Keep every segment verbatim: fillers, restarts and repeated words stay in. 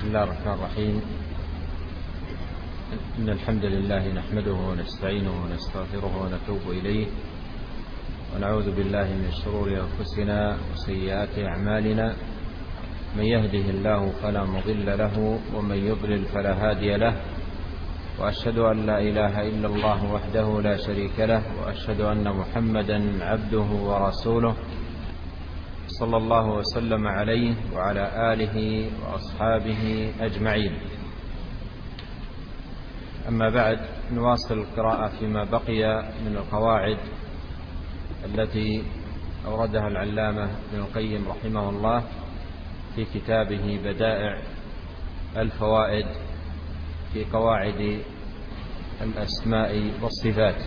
بسم الله الرحمن الرحيم. إن الحمد لله نحمده ونستعينه ونستغفره ونتوب إليه، ونعوذ بالله من شرور أنفسنا وسيئات أعمالنا. من يهده الله فلا مضل له، ومن يضلل فلا هادي له، وأشهد أن لا إله إلا الله وحده لا شريك له، وأشهد أن محمدا عبده ورسوله صلى الله وسلم عليه وعلى آله وأصحابه أجمعين. أما بعد، نواصل القراءة فيما بقي من القواعد التي أوردها العلامة ابن القيم رحمه الله في كتابه بدائع الفوائد في قواعد الأسماء والصفات.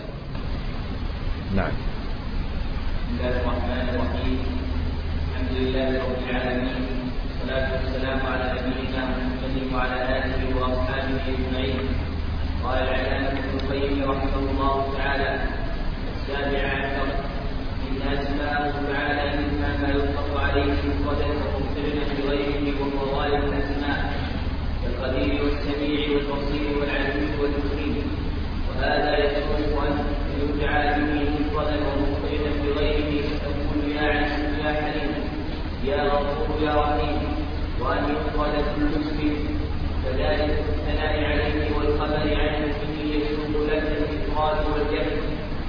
نعم. بسم الله الرحمن الرحيم. الحمد لله رب العالمين، والصلاة والسلام على نبينا محمد وعلى آله وأصحابه أجمعين. قال العلامة ابن القيم رحمه الله تعالى: السابع عشر: إن أسماءه تعالى منها ما يطلق عليه مفردا ومقترنا بغيره وهو غالب الأسماء كالقدير والسميع والبصير والعليم والمقيم، وهذا يصح أن يدعى به مفردا ومقترنا بغيره فتقول يا عليم يا حليم يا غفور يا رحيم، وأن يفرد كل اسم كذلك الثناء عليه والخبر عنه به يشوق لك الإفراد والجمع.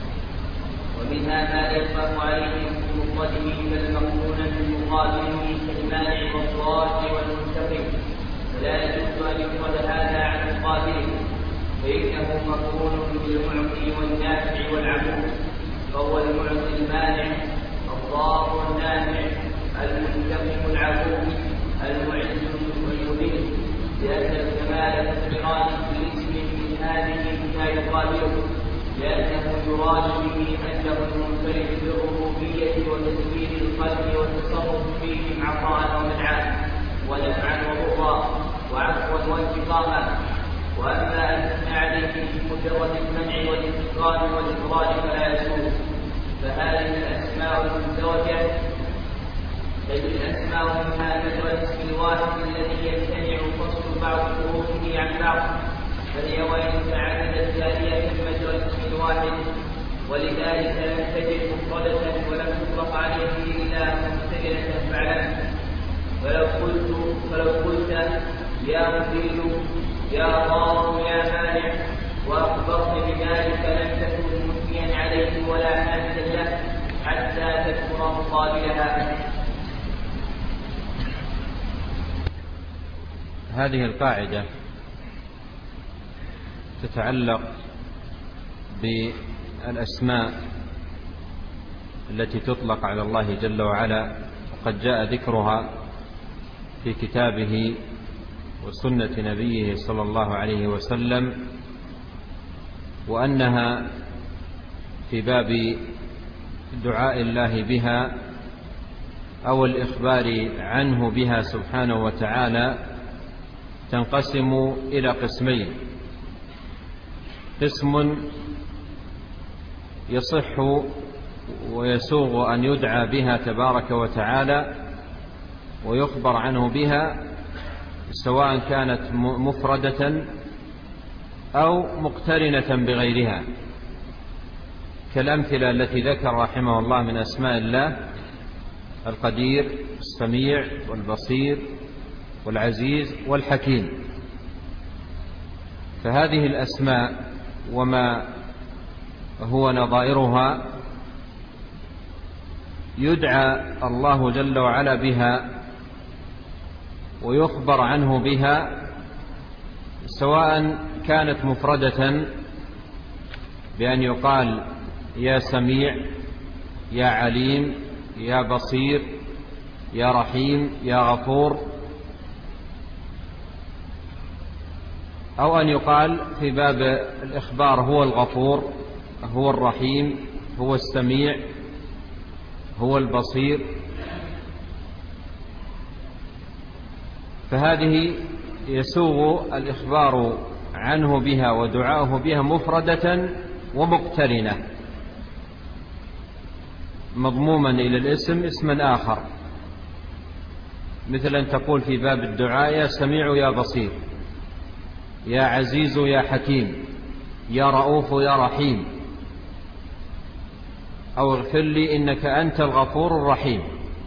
ومنها ما يطلق عليه بمفرده كالمقرون بمقابله كالمانع والضار والمنتقم، فلا يجوز أن يفرد هذا عن مقابله، فإنه مقرون بالمعطي والنافع والعموم، فهو المعطي المانع، الضار والنافع، المنتقم العفو، المعز المذل، لأن الكمال اقتران بالاسم من هذه ما يقابله، لأنه يراد به أنه المنفرد بالربوبية وتدبير القلب والتصرف فيه عطاء ومنعا ونفعا وضرا وعفوا وانتقاما. وأما أن تثنى عليه بمجرد المنع والانتقام والإفراد فلا يسوء، فهذه الأسماء المزدوجة بل الأسماء منها مجرى الاسم الواحد الذي يمتنع فصل بعض حروفه عن بعض، فهي وإن تعددت جارية مجرى الاسم الواحد، ولذلك لم تجد مفردة ولم تطلق عليه إلا مستقلة فعلا. فلو قلت فلو قلت يا مذل يا ضار يا مانع وأخبرت بذلك لم تكن مثنيا عليه ولا حامدا له حتى تذكر مقابلها. هذه القاعدة تتعلق بالأسماء التي تطلق على الله جل وعلا، وقد جاء ذكرها في كتابه وسنة نبيه صلى الله عليه وسلم، وأنها في باب دعاء الله بها أو الإخبار عنه بها سبحانه وتعالى تنقسم إلى قسمين: قسم يصح ويسوغ أن يدعى بها تبارك وتعالى ويخبر عنه بها، سواء كانت مفردة أو مقترنة بغيرها، كالأمثلة التي ذكر رحمه الله من أسماء الله: القدير السميع والبصير والعزيز والحكيم. فهذه الأسماء وما هو نظائرها يدعى الله جل وعلا بها ويخبر عنه بها، سواء كانت مفردة بأن يقال يا سميع يا عليم يا بصير يا رحيم يا غفور، أو أن يقال في باب الإخبار هو الغفور هو الرحيم هو السميع هو البصير. فهذه يسوغ الإخبار عنه بها ودعاؤه بها مفردة ومقترنة، مضموما إلى الاسم اسما آخر، مثل أن تقول في باب الدعاء يا سميع يا بصير، يا عزيز يا حكيم، يا رؤوف يا رحيم، أو اغفر لي إنك أنت الغفور الرحيم،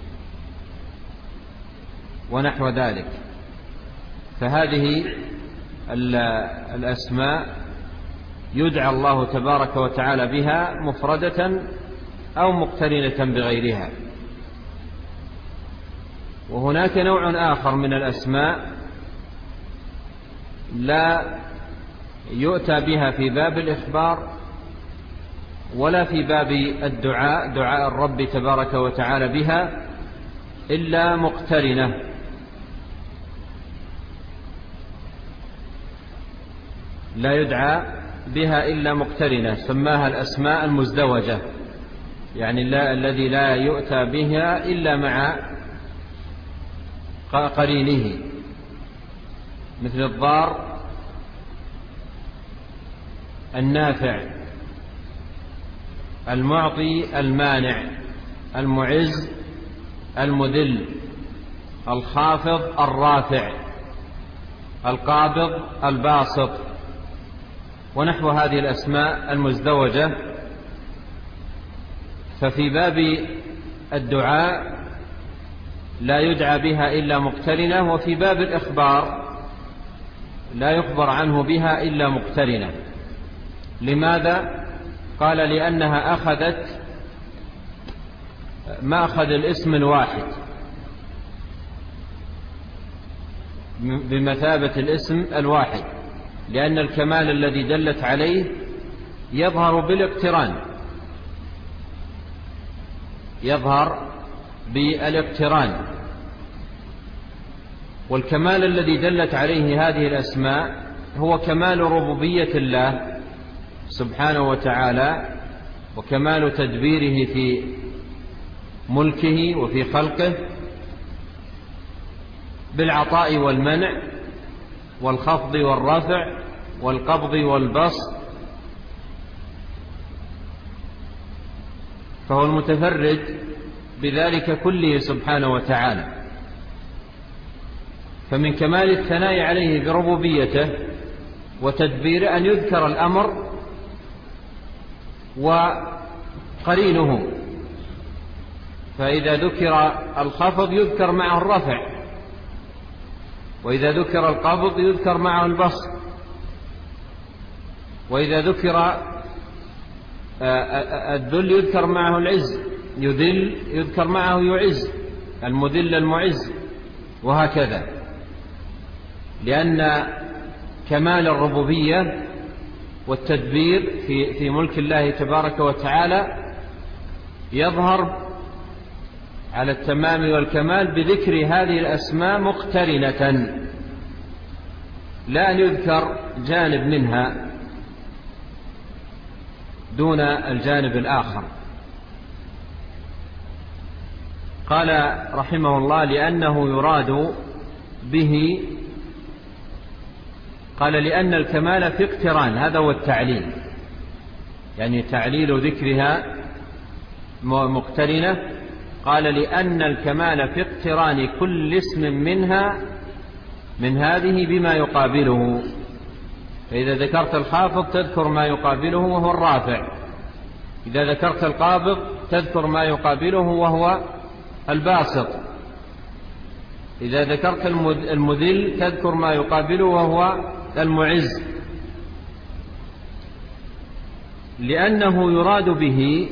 ونحو ذلك. فهذه الأسماء يدعى الله تبارك وتعالى بها مفردة أو مقترنة بغيرها. وهناك نوع آخر من الأسماء لا يؤتى بها في باب الإخبار ولا في باب الدعاء، دعاء الرب تبارك وتعالى بها، إلا مقترنة. لا يدعى بها إلا مقترنة، سماها الأسماء المزدوجة، يعني لا الذي لا يؤتى بها إلا مع قرينه، مثل الضار، النافع، المعطي، المانع، المعز، المذل، الخافض، الرافع، القابض، الباسط، ونحو هذه الأسماء المزدوجة. ففي باب الدعاء لا يدعى بها إلا مقترنة، وفي باب الإخبار لا يخبر عنه بها إلا مقترنة. لماذا؟ قال لأنها أخذت مأخذ الاسم الواحد، بمثابة الاسم الواحد، لأن الكمال الذي دلت عليه يظهر بالاقتران، يظهر بالاقتران. والكمال الذي دلت عليه هذه الأسماء هو كمال ربوبية الله سبحانه وتعالى، وكمال تدبيره في ملكه وفي خلقه، بالعطاء والمنع، والخفض والرفع، والقبض والبسط. فهو المتفرد بذلك كله سبحانه وتعالى. فمن كمال الثناء عليه بربوبيته وتدبيره أن يذكر الأمر وقرينه، فإذا ذكر الخفض يذكر معه الرفع، وإذا ذكر القبض يذكر معه البسط، وإذا ذكر الذل يذكر معه العز، يذل يذكر معه يعز، المذل المعز، وهكذا. لأن كمال الربوبية والتدبير في في ملك الله تبارك وتعالى يظهر على التمام والكمال بذكر هذه الأسماء مقترنة، لا أن يذكر جانب منها دون الجانب الآخر. قال رحمه الله لأنه يراد به، قال لأن الكمال في اقتران، هذا هو التعليل، يعني تعليل ذكرها مقترنة. قال لأن الكمال في اقتران كل اسم منها من هذه بما يقابله. فإذا ذكرت الخافض تذكر ما يقابله وهو الرافع، إذا ذكرت القابض تذكر ما يقابله وهو الباسط، إذا ذكرت المذل تذكر ما يقابله وهو المعز. لأنه يراد به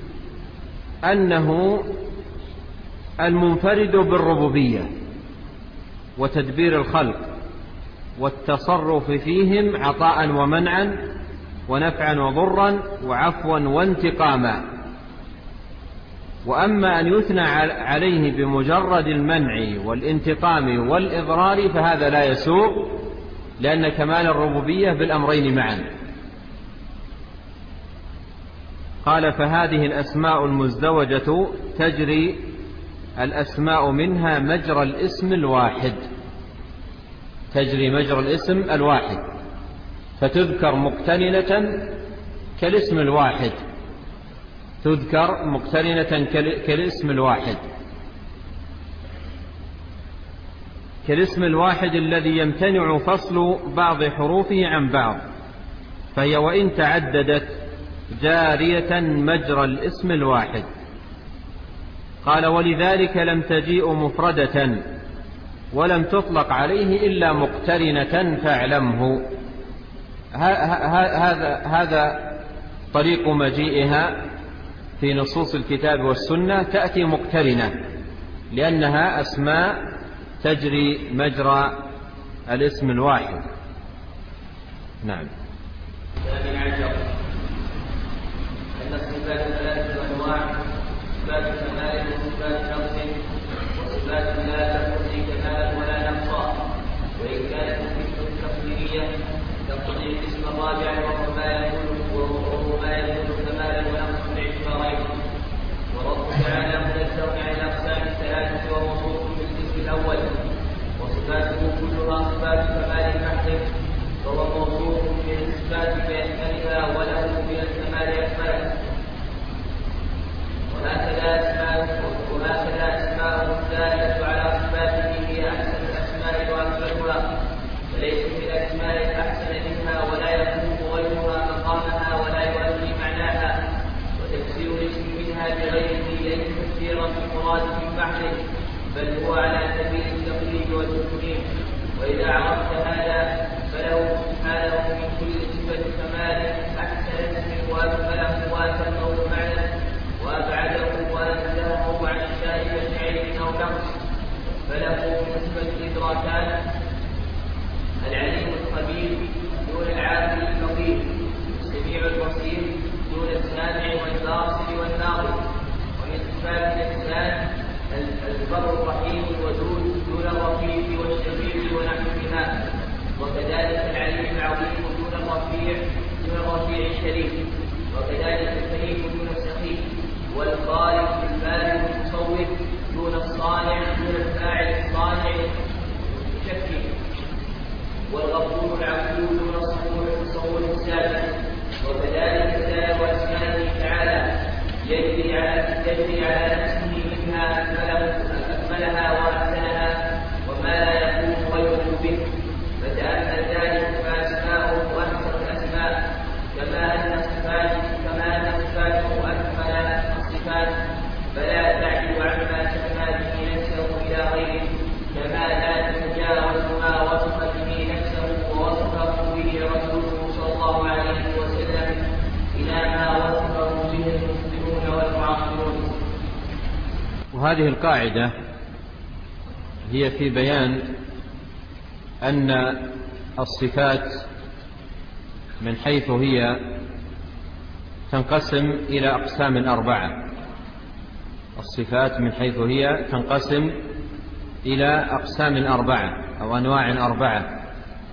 أنه المنفرد بالربوبية وتدبير الخلق والتصرف فيهم عطاء ومنعا ونفعا وضرا وعفوا وانتقاما. وأما أن يثنى عليه بمجرد المنع والانتقام والإضرار فهذا لا يسوغ، لأن كمال الربوبية بالأمرين معا. قال فهذه الأسماء المزدوجة تجري الأسماء منها مجرى الاسم الواحد، تجري مجرى الاسم الواحد، فتذكر مقترنة كالاسم الواحد، تذكر مقترنة كالاسم الواحد. كالاسم الواحد الذي يمتنع فصل بعض حروفه عن بعض، فهي وإن تعددت جارية مجرى الاسم الواحد. قال: ولذلك لم تجيء مفردة ولم تطلق عليه إلا مقترنة فاعلمه. هذا هذا طريق مجيئها في نصوص الكتاب والسنة، تأتي مقترنة لأنها أسماء تجري مجرى الاسم الواحد. نعم. الثامن عشر أن الصفات ثلاثة أنواع: صفات كمال وصفات نقص، وصفات لا تقتضي كمالا ولا نقصا، وإن كانت الصفة التقديرية تقتضي الاسم الرابع وهو ما يكون ما يكون كمالا ونقصا باعتبارين. والرب تعالى منزه عن الأقسام الثلاثة وموصوف بالاسم الأول، وصفاته كلها صفات كمال محض، فهو موصوف بالصفات بأكملها وله من الكمال أكمله. وهكذا أسماء وهكذا أسماء الدالة على صفاته هي أحسن الأسماء وأكملها، فليس في الأسماء الأحسن منها ولا يقوم غيرها مقامها ولا يؤدي معناها، وتفسير الاسم منها بغيره ليس تفسيرا بالمراد من بحثه، بل هو على سبيل التقليد والتكريم. وإذا عرفت هذا فله سبحانه من كل صفة كمال أحسن اسم وأكمله وأتمه معنى وأبعده وأنزهه عن شائبة عين أو نقص، فله نسبة الإدراكات: العليم الخبير دون العاقل الفقير، السميع البصير دون السامع والباصر والناظر. ومن صفات الإحسان البر الرحيم الودود دون الرفيق والشفيق ونحوهما، وكذلك العليم العظيم دون الرفيع دون الرفيع الشريف، وكذلك الكريم دون السخيف، والخالق البارئ المصور دون الصانع دون الفاعل الصانع المشكك، والغفور العفو دون الصبور المصور السابق. وكذلك سائر أسمائه تعالى يجري على يجري على نفسه منها أكملها وأحسنها وما لا يكون غيره به، فتأمل ذلك فأسماؤه أحسن الأسماء، كما أن صفاته كما أن صفاته أكمل الصفات، فلا تعجب عما سمى به نفسه إلى غيره، كما لا تتجاوز ما وصف به نفسه ووصفه به رسوله صلى الله عليه وسلم إلى ما وصفه به المسلمون والمعاصرون. وهذه القاعدة هي في بيان أن الصفات من حيث هي تنقسم إلى أقسام أربعة. الصفات من حيث هي تنقسم إلى أقسام أربعة أو أنواع أربعة.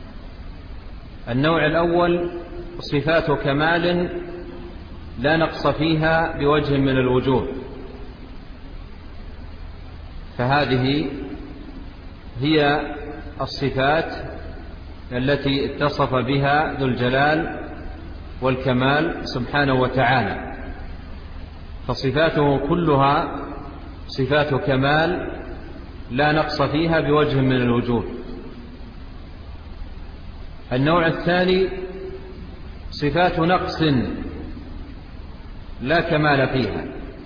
النوع الأول صفات كمال لا نقص فيها بوجه من الوجوه، فهذه هي الصفات التي اتصف بها ذو الجلال والكمال سبحانه وتعالى، فصفاته كلها صفات كمال لا نقص فيها بوجه من الوجوه. النوع الثاني صفات نقص لا كمال فيها،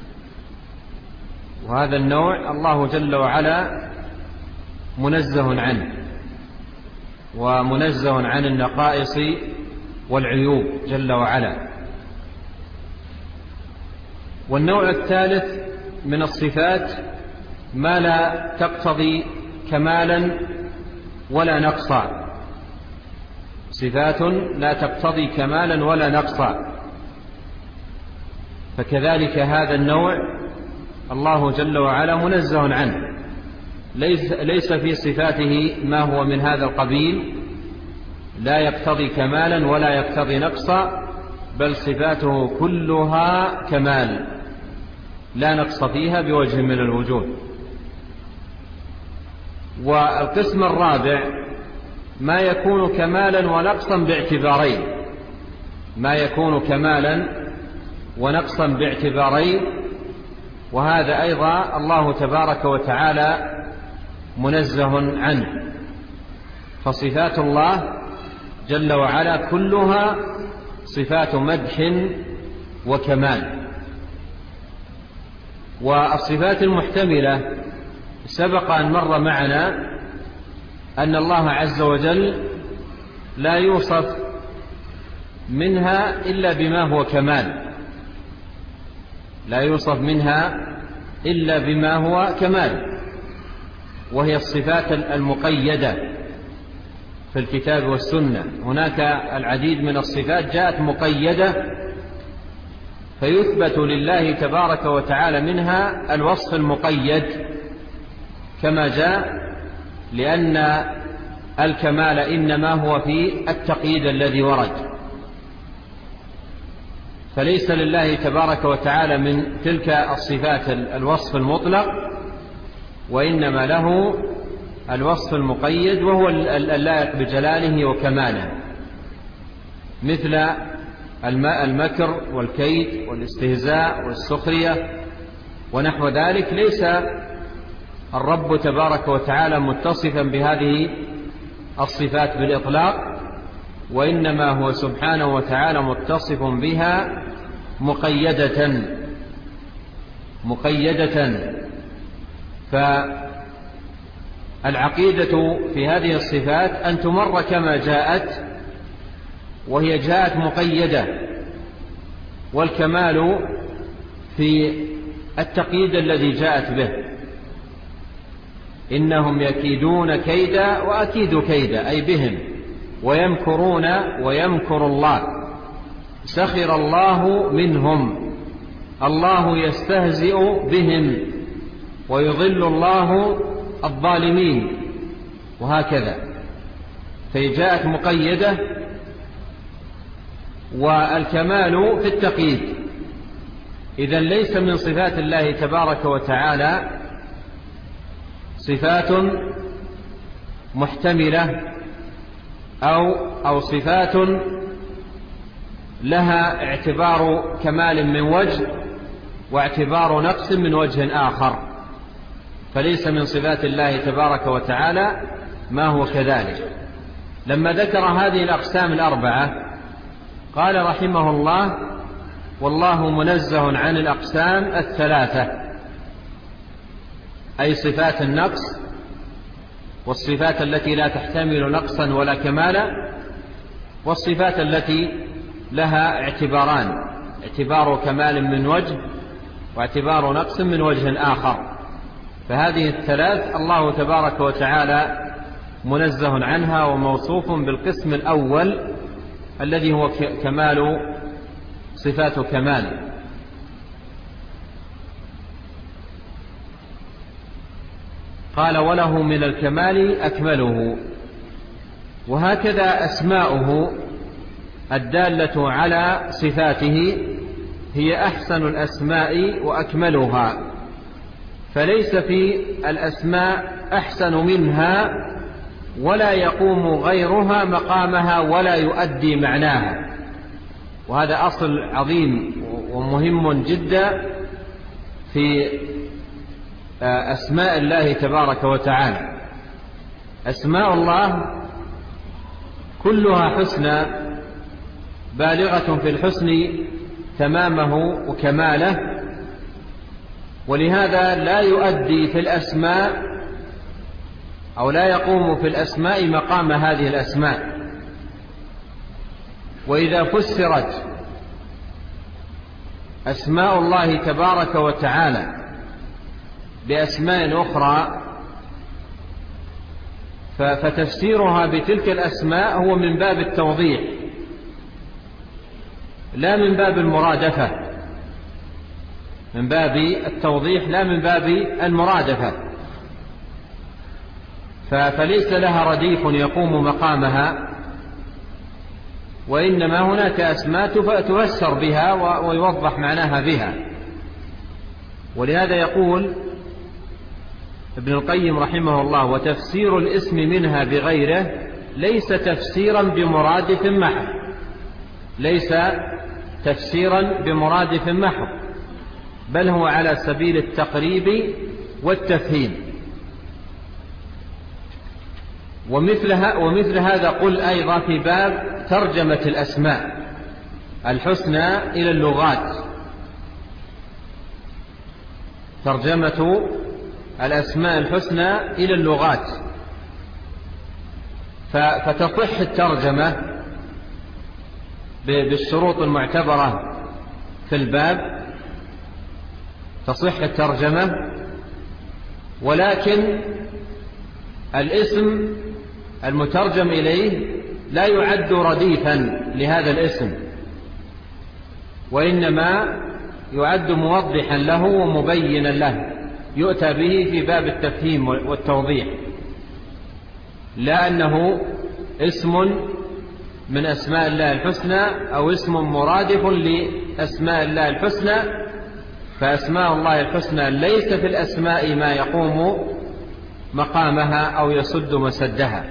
وهذا النوع الله جل وعلا منزه عنه، ومنزه عن النقائص والعيوب جل وعلا. والنوع الثالث من الصفات ما لا تقتضي كمالا ولا نقصا، صفات لا تقتضي كمالا ولا نقصا، فكذلك هذا النوع الله جل وعلا منزه عنه، ليس, ليس في صفاته ما هو من هذا القبيل، لا يقتضي كمالا ولا يقتضي نقصا، بل صفاته كلها كمال لا نقص فيها بوجه من الوجوه. والقسم الرابع ما يكون كمالا ونقصا باعتبارين، ما يكون كمالا ونقصا باعتبارين، وهذا أيضا الله تبارك وتعالى منزه عنه. فصفات الله جل وعلا كلها صفات مدح وكمال. والصفات المحتملة سبق أن مر معنا أن الله عز وجل لا يوصف منها إلا بما هو كمال، لا يوصف منها إلا بما هو كمال، وهي الصفات المقيدة في الكتاب والسنة. هناك العديد من الصفات جاءت مقيدة فيثبت لله تبارك وتعالى منها الوصف المقيد كما جاء، لأن الكمال إنما هو في التقييد الذي ورد. فليس لله تبارك وتعالى من تلك الصفات الوصف المطلق، وإنما له الوصف المقيد وهو اللائق بجلاله وكماله، مثل المكر والكيد والاستهزاء والسخرية ونحو ذلك. ليس الرب تبارك وتعالى متصفا بهذه الصفات بالإطلاق، وإنما هو سبحانه وتعالى متصف بها مقيدة مقيدة. فالعقيدة في هذه الصفات أن تمر كما جاءت، وهي جاءت مقيدة، والكمال في التقييد الذي جاءت به. إنهم يكيدون كيدا وأكيد كيدا، أي بهم، ويمكرون ويمكر الله، سخر الله منهم، الله يستهزئ بهم، ويضل الله الظالمين، وهكذا. فجاءت مقيدة. والكمال في التقييد، إذن ليس من صفات الله تبارك وتعالى صفات محتملة أو أو صفات لها اعتبار كمال من وجه واعتبار نقص من وجه آخر، فليس من صفات الله تبارك وتعالى ما هو كذلك. لما ذكر هذه الأقسام الأربعة قال رحمه الله: والله منزه عن الأقسام الثلاثة، أي صفات النقص والصفات التي لا تحتمل نقصا ولا كمالا، والصفات التي لها اعتباران: اعتبار كمال من وجه واعتبار نقص من وجه آخر. فهذه الثلاث الله تبارك وتعالى منزه عنها وموصوف بالقسم الأول الذي هو كمال، صفات كمال. قال: وله من الكمال أكمله. وهكذا أسماؤه الدالة على صفاته هي أحسن الأسماء وأكملها، فليس في الأسماء أحسن منها، ولا يقوم غيرها مقامها ولا يؤدي معناها. وهذا أصل عظيم ومهم جدا في أسماء الله تبارك وتعالى. أسماء الله كلها حسنى بالغة في الحسن تمامه وكماله، ولهذا لا يؤدي في الأسماء أو لا يقوم في الأسماء مقام هذه الأسماء. وإذا فسرت أسماء الله تبارك وتعالى بأسماء أخرى فتفسيرها بتلك الأسماء هو من باب التوضيح لا من باب المرادفة، من باب التوضيح لا من باب المرادفة. فليس لها رديف يقوم مقامها، وإنما هناك أسماء تفسر بها ويوضح معناها بها. ولهذا يقول ابن القيم رحمه الله: وتفسير الاسم منها بغيره ليس تفسيرا بمرادف محض، ليس تفسيرا بمرادف محض، بل هو على سبيل التقريب والتفهيم. ومثل, ومثل هذا قل أيضا في باب ترجمة الأسماء الحسنى إلى اللغات، ترجمة الأسماء الحسنى إلى اللغات، فتصح الترجمة بالشروط المعتبرة في الباب، تصح الترجمة، ولكن الاسم المترجم إليه لا يعد رديفا لهذا الاسم، وإنما يعد موضحا له ومبينا له، يؤتى به في باب التفهيم والتوضيح، لا أنه اسم من أسماء الله الحسنى أو اسم مرادف لأسماء الله الحسنى، فأسماء الله الحسنى ليس في الأسماء ما يقوم مقامها أو يسد مسدها.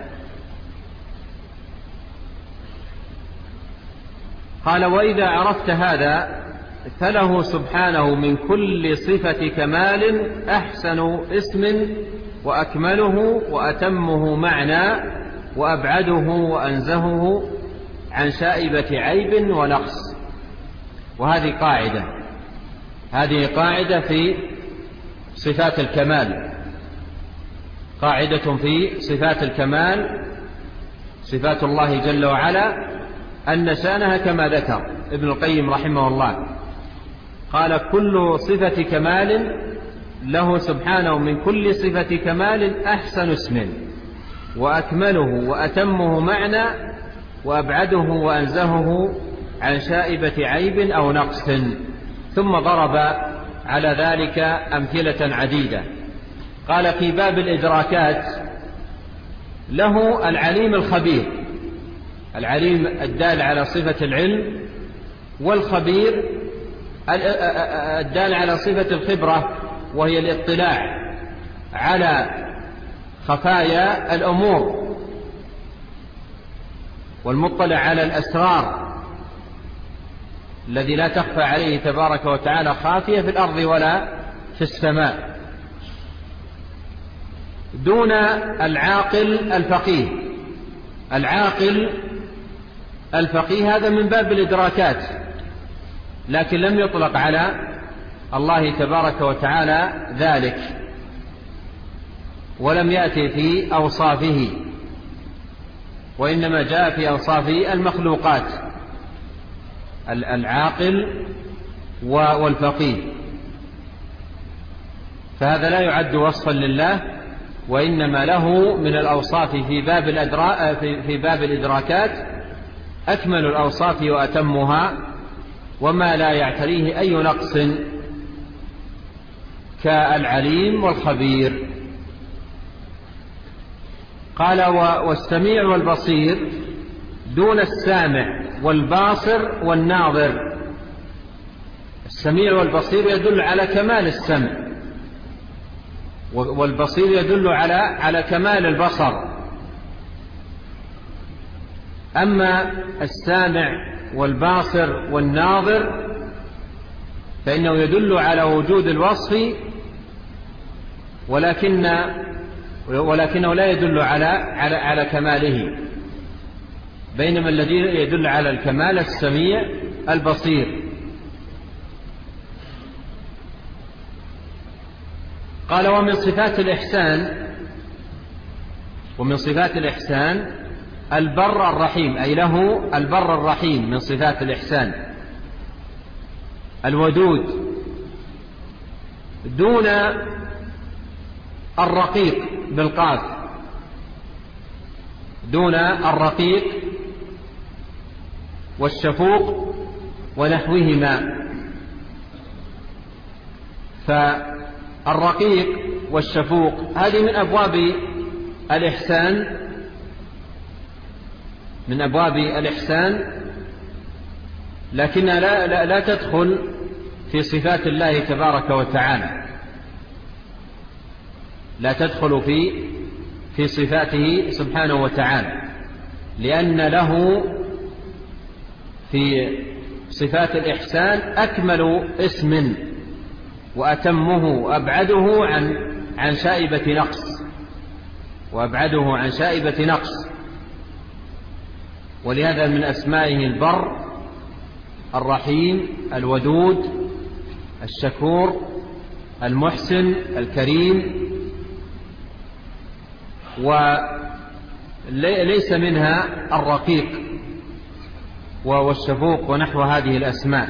قال وإذا عرفت هذا فله سبحانه من كل صفة كمال أحسن اسم وأكمله وأتمه معنى وأبعده وأنزهه عن شائبة عيب ونقص. وهذه قاعدة، هذه قاعدة في صفات الكمال، قاعدة في صفات الكمال، صفات الله جل وعلا أن شأنها كما ذكر ابن القيم رحمه الله، قال كل صفة كمال له سبحانه من كل صفة كمال أحسن اسم وأكمله وأتمه معنى وأبعده وأنزهه عن شائبة عيب أو نقص. ثم ضرب على ذلك أمثلة عديدة. قال في باب الإدراكات له العليم الخبير، العليم الدال على صفة العلم، والخبير الدال على صفة الخبرة وهي الاطلاع على خفايا الأمور، والمطلع على الأسرار الذي لا تخفى عليه تبارك وتعالى خافية في الأرض ولا في السماء. دون العاقل الفقيه، العاقل الفقيه هذا من باب الإدراكات، لكن لم يطلق على الله تبارك وتعالى ذلك، ولم يأتي في أوصافه، وإنما جاء في أوصاف المخلوقات، العاقل والفقيه، فهذا لا يعد وصفا لله، وإنما له من الأوصاف في باب الأدرا... في باب الإدراكات أكمل الأوصاف وأتمها، وما لا يعتريه أي نقص كالعليم والخبير. قال والسميع والبصير دون السامع والباصر والناظر. السميع والبصير يدل على كمال السمع، والبصير يدل على على كمال البصر. أما السامع والباصر والناظر فإنه يدل على وجود الوصف، ولكن ولكنه لا يدل على على على كماله، بينما الذي يدل على الكمال السميع البصير. قال ومن صفات الإحسان ومن صفات الإحسان البر الرحيم، أي له البر الرحيم من صفات الإحسان. الودود دون الرقيق بالقاف، دون الرقيق والشفوق ونحوهما. فالرقيق والشفوق هذه من أبواب الإحسان، من أبواب الإحسان، لكنها لا, لا, لا تدخل في صفات الله تبارك وتعالى، لا تدخل في في صفاته سبحانه وتعالى، لأن له في صفات الإحسان أكمل اسم وأتمه وأبعده عن عن شائبة نقص. وأبعده عن شائبة نقص. ولهذا من أسمائه البر، الرحيم، الودود، الشكور، المحسن، الكريم. وليس منها الرقيق والشفوق ونحو هذه الأسماء.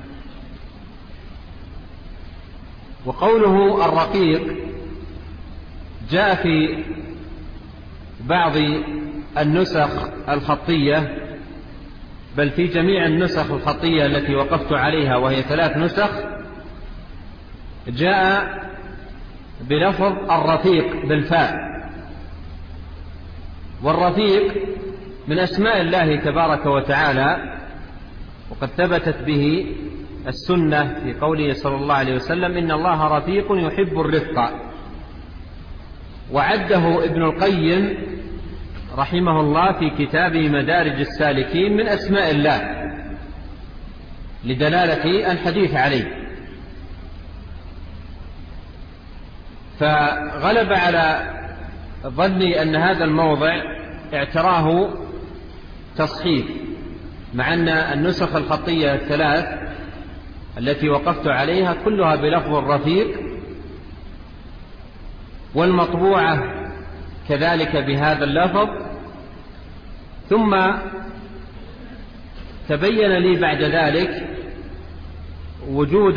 وقوله الرقيق جاء في بعض النسخ الخطية، بل في جميع النسخ الخطية التي وقفت عليها وهي ثلاث نسخ، جاء بلفظ الرفيق بالفاء. والرفيق من أسماء الله تبارك وتعالى، وقد ثبتت به السنة في قوله صلى الله عليه وسلم: إن الله رفيق يحب الرفق. وعده ابن القيم رحمه الله في كتابه مدارج السالكين من أسماء الله لدلالة الحديث عليه. فغلب على ظني أن هذا الموضع اعتراه تصحيف، مع أن النسخ الخطية الثلاث التي وقفت عليها كلها بلفظ الرفيق، والمطبوعة كذلك بهذا اللفظ. ثم تبين لي بعد ذلك وجود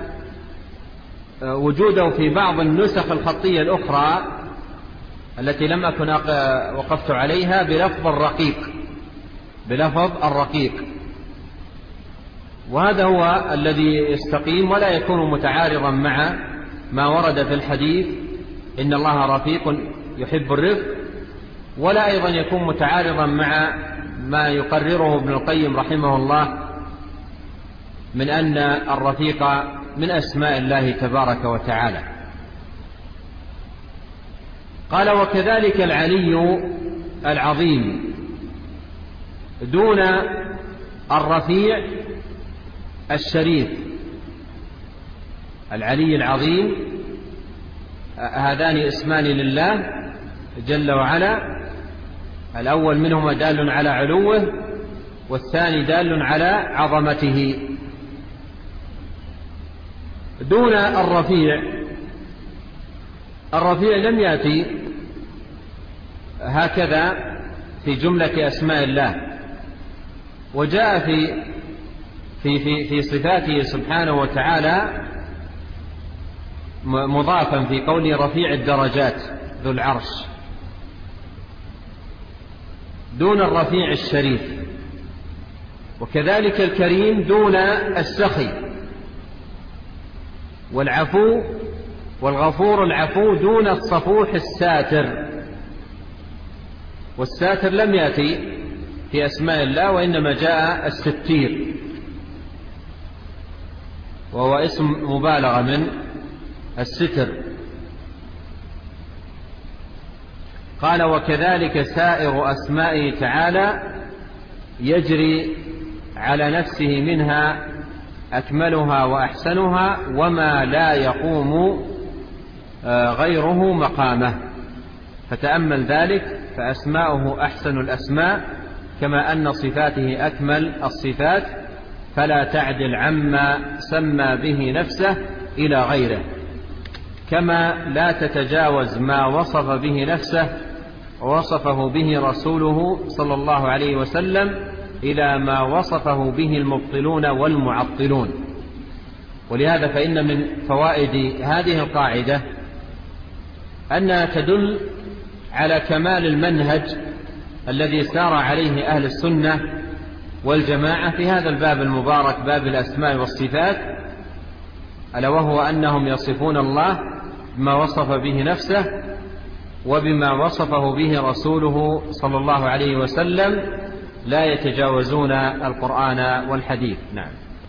وجوده في بعض النسخ الخطية الأخرى التي لم أكن وقفت عليها بلفظ الرقيق، بلفظ الرقيق. وهذا هو الذي يستقيم ولا يكون متعارضا مع ما ورد في الحديث: إن الله رفيق يحب الرفق، ولا أيضا يكون متعارضا مع ما يقرره ابن القيم رحمه الله من أن الرفيق من أسماء الله تبارك وتعالى. قال: وكذلك العلي العظيم دون الرفيع الشريف. العلي العظيم هذان اسمان لله جل وعلا، الأول منهما دال على علوه، والثاني دال على عظمته. دون الرفيع، الرفيع لم يأتي هكذا في جملة أسماء الله، وجاء في في في في صفاته سبحانه وتعالى مضافا في قوله رفيع الدرجات ذو العرش، دون الرفيع الشريف. وكذلك الكريم دون السخي، والعفو والغفور العفو دون الصفوح الساتر. والساتر لم يأتي في أسماء الله، وإنما جاء الستير، وهو اسم مبالغة من الستر. قال: وكذلك سائر أسمائه تعالى يجري على نفسه منها أكملها وأحسنها، وما لا يقوم غيره مقامه. فتأمل ذلك، فأسماؤه أحسن الأسماء، كما أن صفاته أكمل الصفات، فلا تعدل عما سمى به نفسه إلى غيره، كما لا تتجاوز ما وصف به نفسه ووصفه به رسوله صلى الله عليه وسلم إلى ما وصفه به المبطلون والمعطلون. ولهذا فإن من فوائد هذه القاعدة أنها تدل على كمال المنهج الذي سار عليه أهل السنة والجماعة في هذا الباب المبارك، باب الأسماء والصفات، ألا وهو أنهم يصفون الله بما وصف به نفسه وبما وصفه به رسوله صلى الله عليه وسلم، لا يتجاوزون القرآن والحديث. نعم.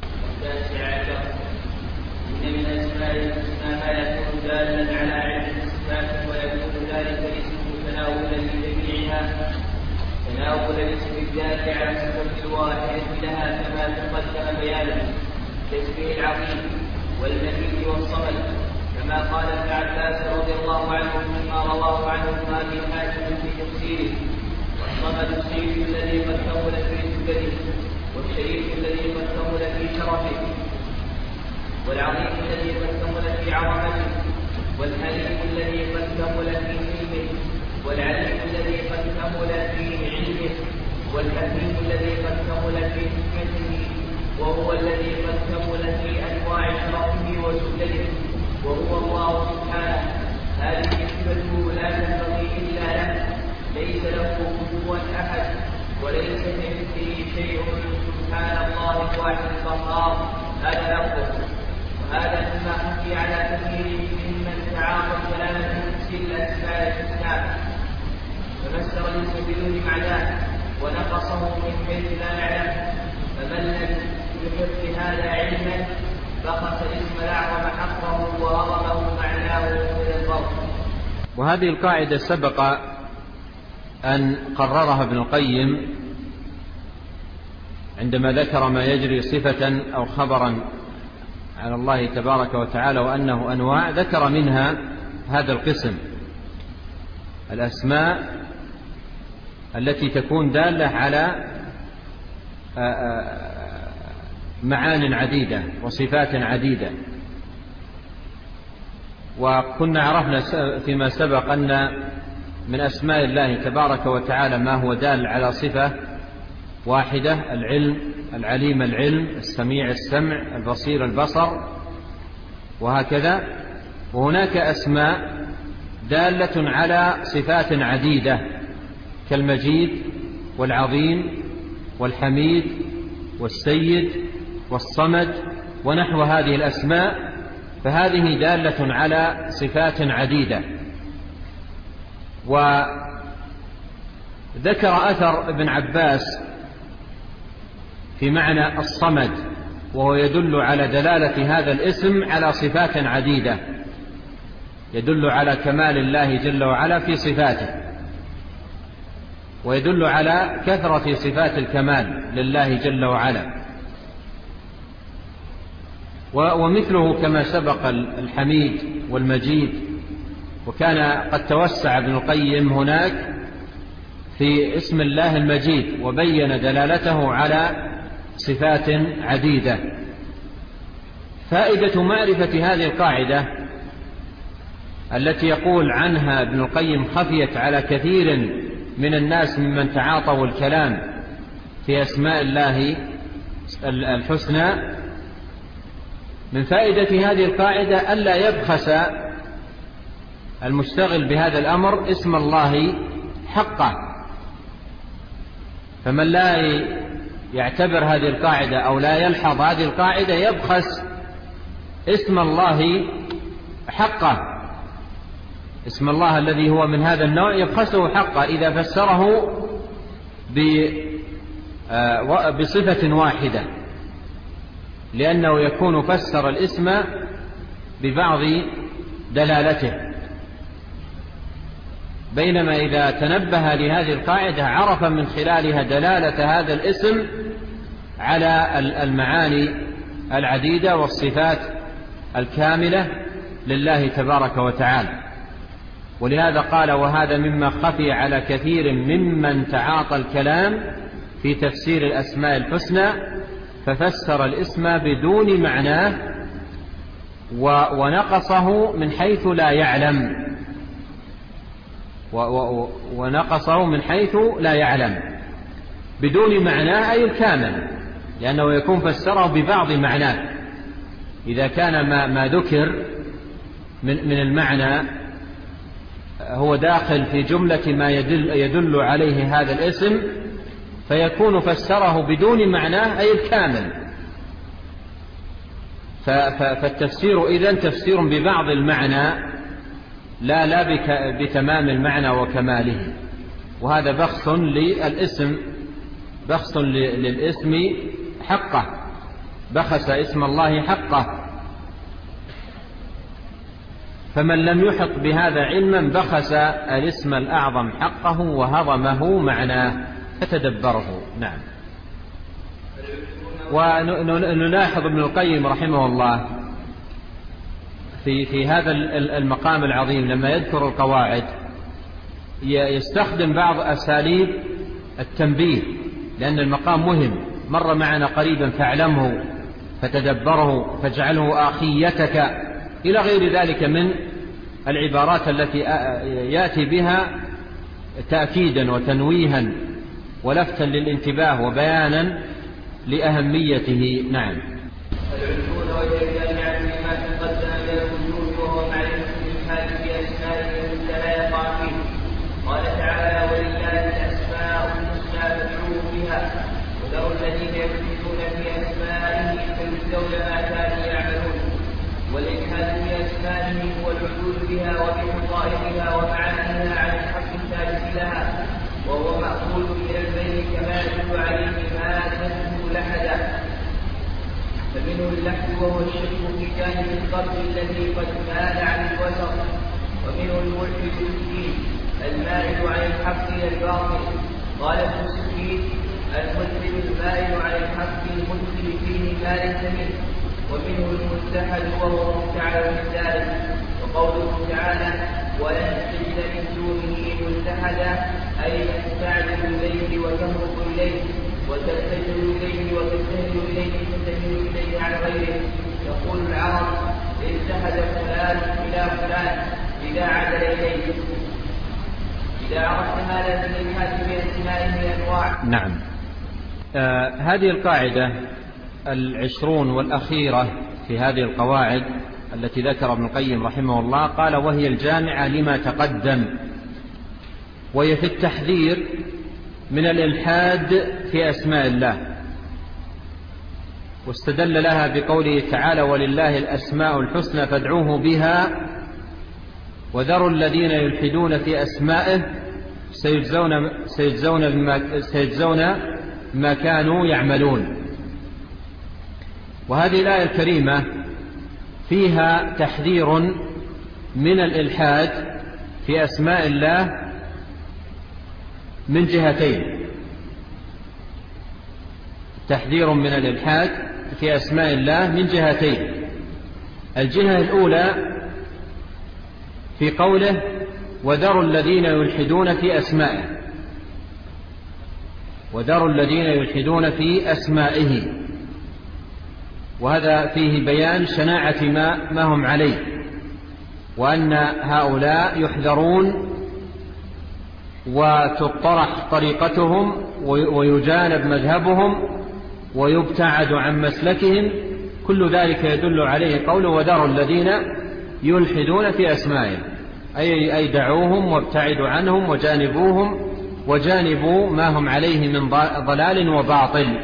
إن من أسماء الحسنى ما يكون دالا على علم الصفات، ويكون ذلك الاسم تناولا لجميعها، تناول الاسم الدال على الصفة الواحدة لها كما تقدم بيانه، كاسمه العظيم والمجيد والصمد، كما قال ابن عباس رضي الله عنه فيما رواه عنهما في حاكم في تفسيره: والصمد السيد الذي قد كمل في سجده، والشريف الذي قد كمل في شرفه، والعظيم الذي قد كمل في عظمته، والحليم الذي قد كمل في حلمه، والعليم الذي قد كمل في علمه، والحكيم الذي قد كمل في حكمته، وهو الذي قد كمل في انواع شرفه وسجده، وهو الله سبحانه. هذه صفته لا تنبغي الا له، ليس له كفوا احد، وليس كمثله شيء. سبحان الله الواحد القهار. هذا لفظه، وهذا مما حكي على كثير ممن تعاطى الكلام في تفسير الاسماء الحسنى، ففسر الاسم بدون معناه ونقصه من حيث لا يعلم. فمن لم يحب هذا علما فقس الاسم الاعظم حقه وهضمه معناه من الضرب. وهذه القاعدة سبق أن قررها ابن القيم عندما ذكر ما يجري صفة أو خبرا على الله تبارك وتعالى وأنه أنواع، ذكر منها هذا القسم: الأسماء التي تكون دالة على معان عديدة وصفات عديدة. وكنا عرفنا فيما سبق أن من أسماء الله تبارك وتعالى ما هو دال على صفة واحدة: العلم، العليم العلم، السميع السمع، البصير البصر، وهكذا. وهناك أسماء دالة على صفات عديدة كالمجيد والعظيم والحميد والسيد والصمد ونحو هذه الأسماء، فهذه دالة على صفات عديدة. وذكر أثر ابن عباس في معنى الصمد، وهو يدل على دلالة هذا الاسم على صفات عديدة، يدل على كمال الله جل وعلا في صفاته، ويدل على كثرة صفات الكمال لله جل وعلا. ومثله كما سبق الحميد والمجيد. وكان قد توسع ابن القيم هناك في اسم الله المجيد وبين دلالته على صفات عديدة. فائدة معرفة هذه القاعدة التي يقول عنها ابن القيم: خفيت على كثير من الناس ممن تعاطوا الكلام في أسماء الله الحسنى. من فائدة هذه القاعدة ألا يبخس المشتغل بهذا الأمر اسم الله حقه. فمن لا يعتبر هذه القاعدة أو لا يلحظ هذه القاعدة يبخس اسم الله حقه، اسم الله الذي هو من هذا النوع يبخسه حقه إذا فسره بصفة واحدة، لأنه يكون فسر الاسم ببعض دلالته. بينما إذا تنبه لهذه القاعدة عرف من خلالها دلالة هذا الاسم على المعاني العديدة والصفات الكاملة لله تبارك وتعالى. ولهذا قال: وهذا مما خفي على كثير ممن تعاطى الكلام في تفسير الأسماء الحسنى، ففسر الاسم بدون معناه ونقصه من حيث لا يعلم ونقصه من حيث لا يعلم بدون معناه أي الكامل، لأنه يكون فسره ببعض معناه. إذا كان ما, ما ذكر من, من المعنى هو داخل في جملة ما يدل, يدل عليه هذا الاسم، فيكون فسره بدون معناه أي الكامل. فالتفسير إذن تفسير ببعض المعنى لا لا بتمام المعنى وكماله. وهذا بخس للاسم، بخس للاسم حقه، بخس اسم الله حقه. فمن لم يحط بهذا علما بخس الاسم الأعظم حقه وهضمه معناه، فتدبره. نعم. ونلاحظ ابن القيم رحمه الله في في هذا المقام العظيم لما يذكر القواعد يستخدم بعض أساليب التنبيه، لأن المقام مهم، مر معنا قريبا فاعلمه فتدبره فاجعله آخيتك إلى غير ذلك من العبارات التي يأتي بها تأكيدا وتنويها ولفتا للانتباه وبيانا لأهميته. نعم. العلوم والجامعة بما تقدم من الوجود وهو معرفة الإلحاد بأسمائه لا يقع فيه. قال تعالى: ولله الأسماء الحسنى فادعوه بها وذروا الذين يلحدون في أسمائه فيجزون ما كانوا يعملون. والإلحاد بأسمائه هو العدول بها وبحقائقها ومعانيها عن الحق الثابت لها، وهو مأخوذ من البين كما يدل عليه ما تنه لحدا. فمنه اللحد وهو الشك في جانب القلب الذي قد مال عن الوسط، ومنه الملحد في الدين المائل عن الحق الى الباطل. قال ابن سكين: الملحد المائل عن الحق المدخل فيه ما ليس منه. ومنه الملتحد وهو مفتعل من ذلك. وقوله تعالى: ولن تجد من دونه ملتحدا، اي تستعجل اليه وتهرب اليه وتلتجئ إليه وتبتهل إليه فتميل إليه عن غيره. يقول العرب: التحد فلان إلى فلان إذا عدل إليه. إذا عرفت هذا الإلحاد بأسمائه أنواع. نعم. آه هذه القاعدة العشرون والأخيرة في هذه القواعد التي ذكر ابن القيم رحمه الله، قال: وهي الجامعة لما تقدم، وهي في التحذير من الإلحاد في أسماء الله. واستدل لها بقوله تعالى: ولله الأسماء الحسنى فادعوه بها وذروا الذين يلحدون في أسمائه سيجزون, سيجزون, ما, سيجزون ما كانوا يعملون. وهذه الآية الكريمة فيها تحذير من الإلحاد في أسماء الله من جهتين: تحذير من الإلحاد في أسماء الله من جهتين. الجهة الأولى في قوله: وذروا الذين يلحدون في أسمائه، وذروا الذين يلحدون في أسمائه، وهذا فيه بيان شناعة ما, ما هم عليه، وأن هؤلاء يحذرون وتطرح طريقتهم ويجانب مذهبهم ويبتعد عن مسلكهم. كل ذلك يدل عليه قوله: وذروا الذين يلحدون في أسمائهم، أي, أي دعوهم وابتعدوا عنهم وجانبوهم وجانبوا ما هم عليه من ضلال وباطل.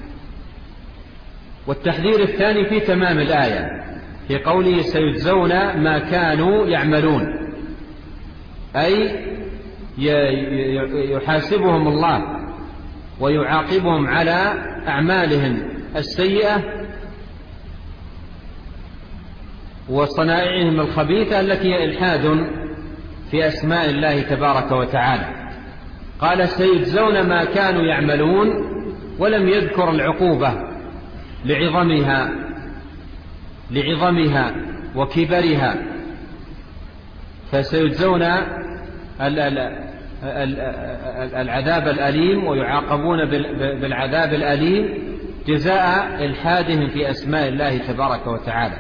والتحذير الثاني في تمام الآية في قوله: سيجزون ما كانوا يعملون، أي يحاسبهم الله ويعاقبهم على أعمالهم السيئة وصنائعهم الخبيثة التي هي إلحاد في أسماء الله تبارك وتعالى. قال: سيجزون ما كانوا يعملون، ولم يذكر العقوبة لعظمها لعظمها وكبرها، فسيجزون العذاب الأليم ويعاقبون بالعذاب الأليم جزاء إلحادهم في أسماء الله تبارك وتعالى.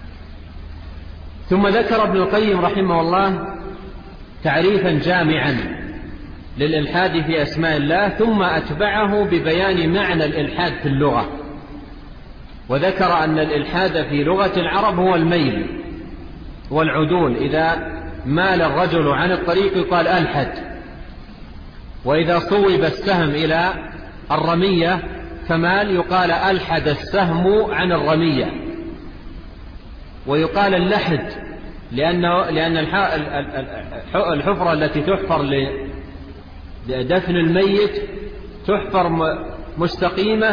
ثم ذكر ابن القيم رحمه الله تعريفا جامعا للإلحاد في أسماء الله، ثم أتبعه ببيان معنى الإلحاد في اللغة، وذكر أن الإلحاد في لغة العرب هو الميل والعدول. إذا مال الرجل عن الطريق يقال ألحد، وإذا صوب السهم إلى الرمية فمال يقال ألحد السهم عن الرمية. ويقال اللحد لأنه لأن الحفرة التي تحفر لدفن الميت تحفر مستقيمة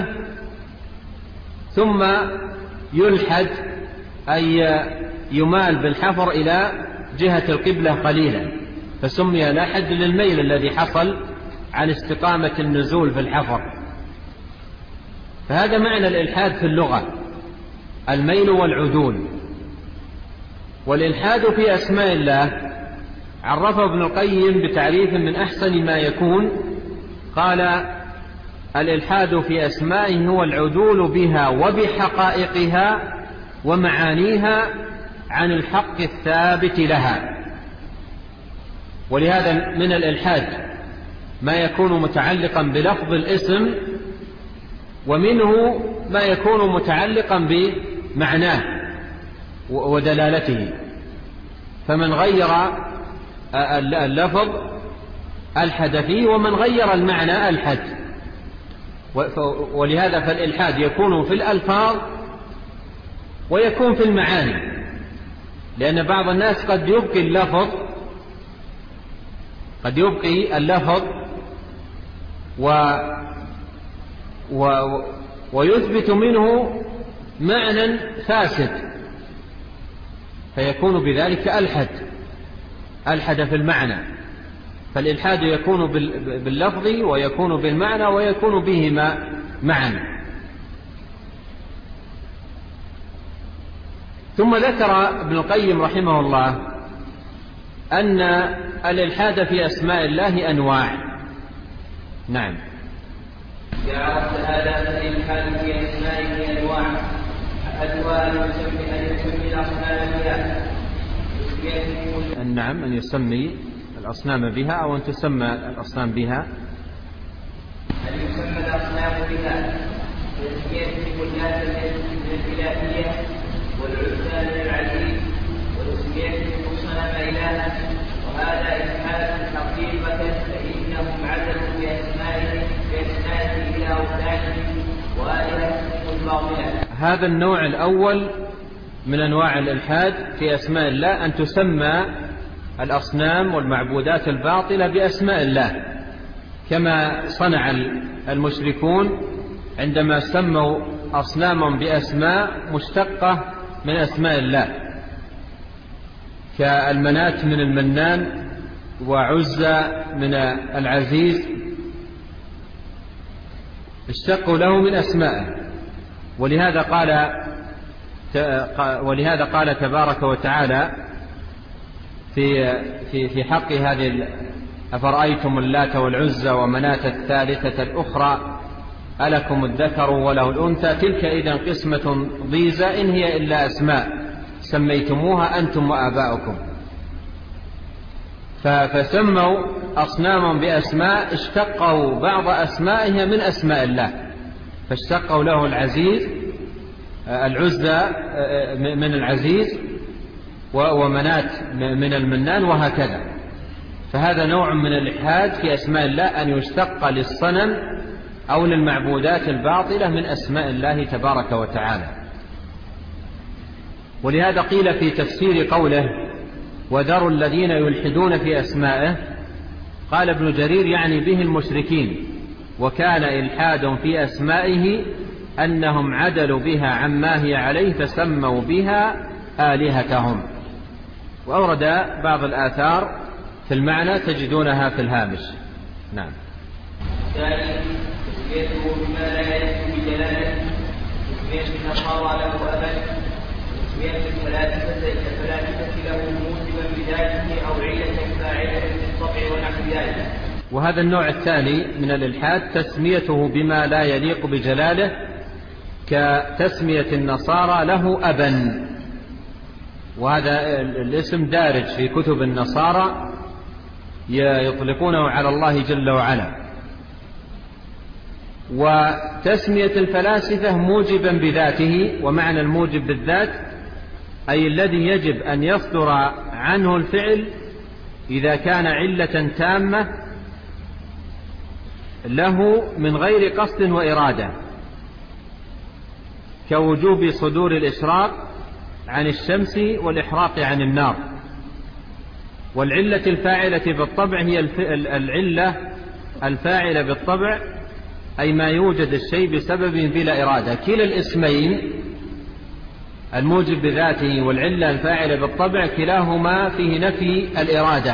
ثم يلحد، أي يمال بالحفر إلى جهة القبلة قليلا، فسمي لحد للميل الذي حصل عن استقامة النزول في الحفر. فهذا معنى الإلحاد في اللغة، الميل والعدول. والإلحاد في أسماء الله عرفه ابن القيم بتعريف من أحسن ما يكون. قال: الإلحاد في أسمائه هو العدول بها وبحقائقها ومعانيها عن الحق الثابت لها. ولهذا من الإلحاد ما يكون متعلقا بلفظ الاسم، ومنه ما يكون متعلقا بمعناه ودلالته. فمن غير اللفظ ألحد فيه، ومن غير المعنى ألحد. ولهذا فالإلحاد يكون في الألفاظ ويكون في المعاني، لأن بعض الناس قد يبقي اللفظ قد يبقي اللفظ و و ويثبت منه معنى فاسد، فيكون بذلك ألحد ألحد في المعنى. فالإلحاد يكون باللفظ ويكون بالمعنى ويكون بهما معا. ثم ذكر ابن القيم رحمه الله أن الإلحاد في أسماء الله أنواع. نعم. إذا عرفت هذا فالإلحاد في أسمائه أنواع. أحدها أن يسمي الأصنام بها. نعم، أن يسمي الأصنام بها أو أن تسمى الأصنام بها. أن يسمى الأصنام بها تسميته الناس من الإلهية والعزى من العزيز، وتسميته الصنم إلها، وهذا إلحاد حقيقة، فإنهم عدلوا بأسمائه بأسمائه إلى أوثانهم وآلهتهم الباطلة. هذا النوع الأول من أنواع الإلحاد في أسماء الله، أن تسمى الأصنام والمعبودات الباطلة بأسماء الله، كما صنع المشركون عندما سموا أصنامهم بأسماء مشتقة من أسماء الله، كالمنات من المنان، وعزى من العزيز، اشتقوا له من أسمائه. ولهذا قال ولهذا قال تبارك وتعالى في في في حق هذه: أفرأيتم اللات والعزى ومناة الثالثة الأخرى ألكم الذكر وله الأنثى تلك إذا قسمة ضيزى إن هي إلا أسماء سميتموها أنتم وآباؤكم. فسموا أصنامهم بأسماء اشتقوا بعض أسمائها من أسماء الله، فاشتقوا له العزيز العزى من العزيز ومنات من المنان، وهكذا. فهذا نوع من الإلحاد في أسماء الله، أن يشتق للصنم أو للمعبودات الباطلة من أسماء الله تبارك وتعالى. ولهذا قيل في تفسير قوله: وذروا الذين يلحدون في أسمائه، قال ابن جرير يعني به المشركين، وكان إلحاد في أسمائه أنهم عدلوا بها عما هي عليه فسموا بها آلهتهم. وأورد بعض الآثار في المعنى تجدونها في الهامش. نعم. ثاني تسميته بما لا يليق بجلاله، تسمية النصارى له أبا، تسمية الفلاسفة له موجبا بذاته أو علة فاعلة بالطبع ونحو ذلك. وهذا النوع الثاني من الإلحاد تسميته بما لا يليق بجلاله، كتسمية النصارى له أبا، وهذا الاسم دارج في كتب النصارى يطلقونه على الله جل وعلا. وتسمية الفلاسفة موجبا بذاته، ومعنى الموجب بالذات أي الذي يجب أن يصدر عنه الفعل إذا كان علة تامة له من غير قصد وإرادة، كوجوب صدور الإشراق عن الشمس والإحراق عن النار. والعلة الفاعلة بالطبع هي العلة الفاعلة بالطبع، أي ما يوجد الشيء بسبب بلا إرادة. كلا الاسمين الموجب بذاته والعلة الفاعلة بالطبع كلاهما فيه نفي الإرادة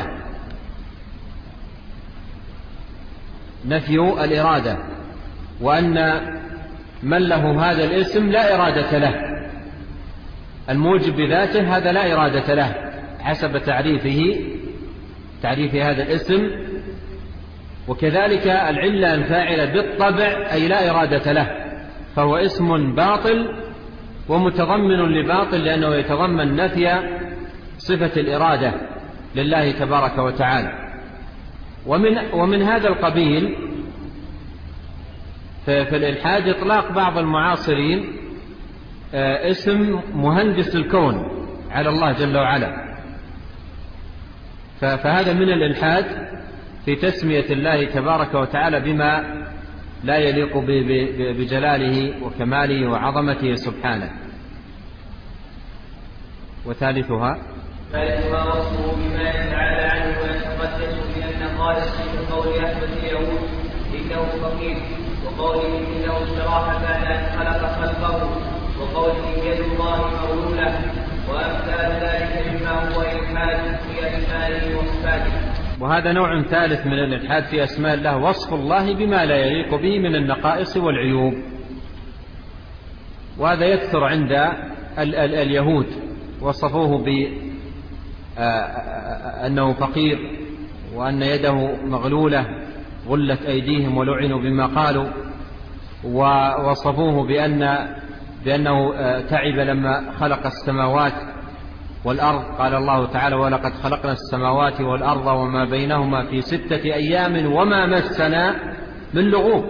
نفي الإرادة وأن من له هذا الاسم لا إرادة له، الموجب بذاته هذا لا إرادة له حسب تعريفه تعريف هذا الاسم. وكذلك العلة الفاعلة بالطبع أي لا إرادة له، فهو اسم باطل ومتضمن لباطل، لأنه يتضمن نفي صفة الإرادة لله تبارك وتعالى. ومن, ومن هذا القبيل في الإلحاد إطلاق بعض المعاصرين اسم مهندس الكون على الله جل وعلا، فهذا من الإلحاد في تسمية الله تبارك وتعالى بما لا يليق بجلاله وكماله وعظمته سبحانه. وثالثها ثالثها وصفه بما يتعالى عنه ويتقدس من النقائص كقول أحمد اليهود إنه فقير، وقوله إنه اشترى بعد أن خلق خلقه، وقوله يد الله مغلولة، وأمثال ذلك مما هو إلحاد في أسمائه وصفاته. وهذا نوع ثالث من الإلحاد في أسماء الله، وصف الله بما لا يليق به من النقائص والعيوب. وهذا يكثر عند ال ال اليهود، وصفوه بأنه فقير، وأن يده مغلولة غلت أيديهم ولعنوا بما قالوا، ووصفوه بأن بأنه تعب لما خلق السماوات والأرض. قال الله تعالى ولقد خلقنا السماوات والأرض وما بينهما في ستة أيام وما مسنا من لغوب.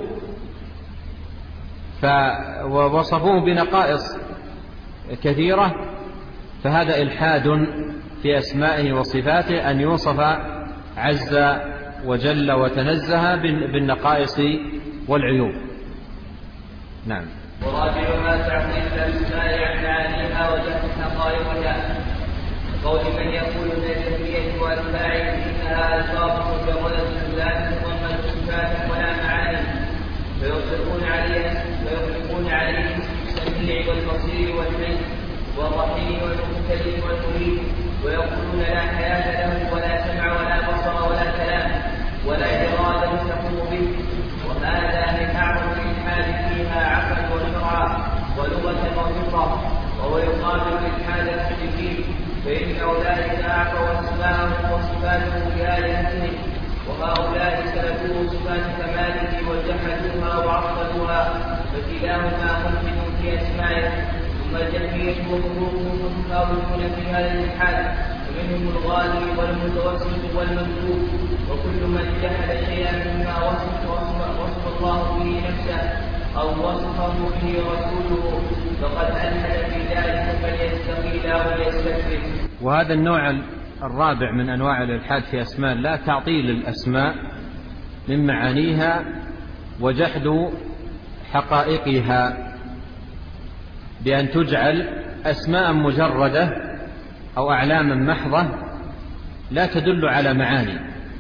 فوصفوه بنقائص كثيرة، فهذا إلحاد في أسمائه وصفاته أن يوصف عز وجل وتنزه بالنقائص والعيوب. نعم. ورابعها تعطيل الأسماء عن معانيها وجهل حقائقها، قول من يقول ان التسميه واتباعه انها الفاظ مجرده لا تتضمن صفات ولا معاني، فيطلقون عليه فيطلقون عليه السميع والبصير والحي والرحيم والمتكلم والمريد، ويقولون لا حياه له ولا سمع ولا بصر ولا كلام ولا اراده تقوم به، وهذا من اعظم الالحاد فيها عقلا وشرعا ولغه وفطره، وهو يقابل الالحاد المشركين، فإن أولئك أعطوا أسماءهم وصفاتهم بآلهتهم، وهؤلاء سلبوه صفات كماله وجحدوها وعطلوها، فكلاهما ملحد في أسمائه. ثم الجهمية وخروجهم متفاوتون في هذا الإلحاد، ومنهم الغالي والمتوسط والمندوب، وكل من جحد شيئا مما وصف, وصف الله به نفسه أو وصفه به رسوله فقد ألحد في ذلك، فليستقيل أو ليستكبر. وهذا النوع الرابع من أنواع الإلحاد في أسماء الله تعطيل الأسماء من معانيها وجحد حقائقها، بأن تجعل أسماء مجردة أو أعلاما محضة لا تدل على معاني،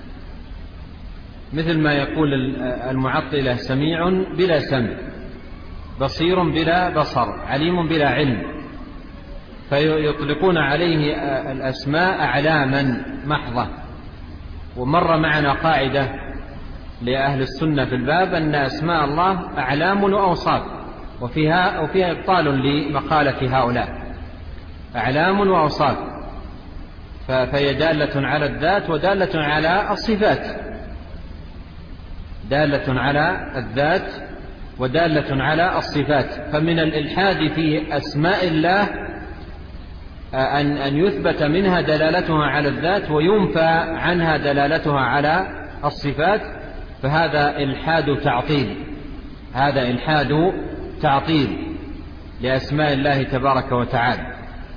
مثل ما يقول المعطلة سميع بلا سمع، بصير بلا بصر، عليم بلا علم، فيطلقون عليه الأسماء أعلاما محضة. ومر معنا قاعدة لأهل السنة في الباب أن أسماء الله أعلام وأوصاف، وفيها, وفيها إبطال لمقالة هؤلاء، أعلام وأوصاف، فهي دالة على الذات ودالة على الصفات، دالة على الذات ودالة على الصفات. فمن الإلحاد في أسماء الله أن, أن يثبت منها دلالتها على الذات وينفى عنها دلالتها على الصفات، فهذا إلحاد تعطيل، هذا إلحاد تعطيل لأسماء الله تبارك وتعالى.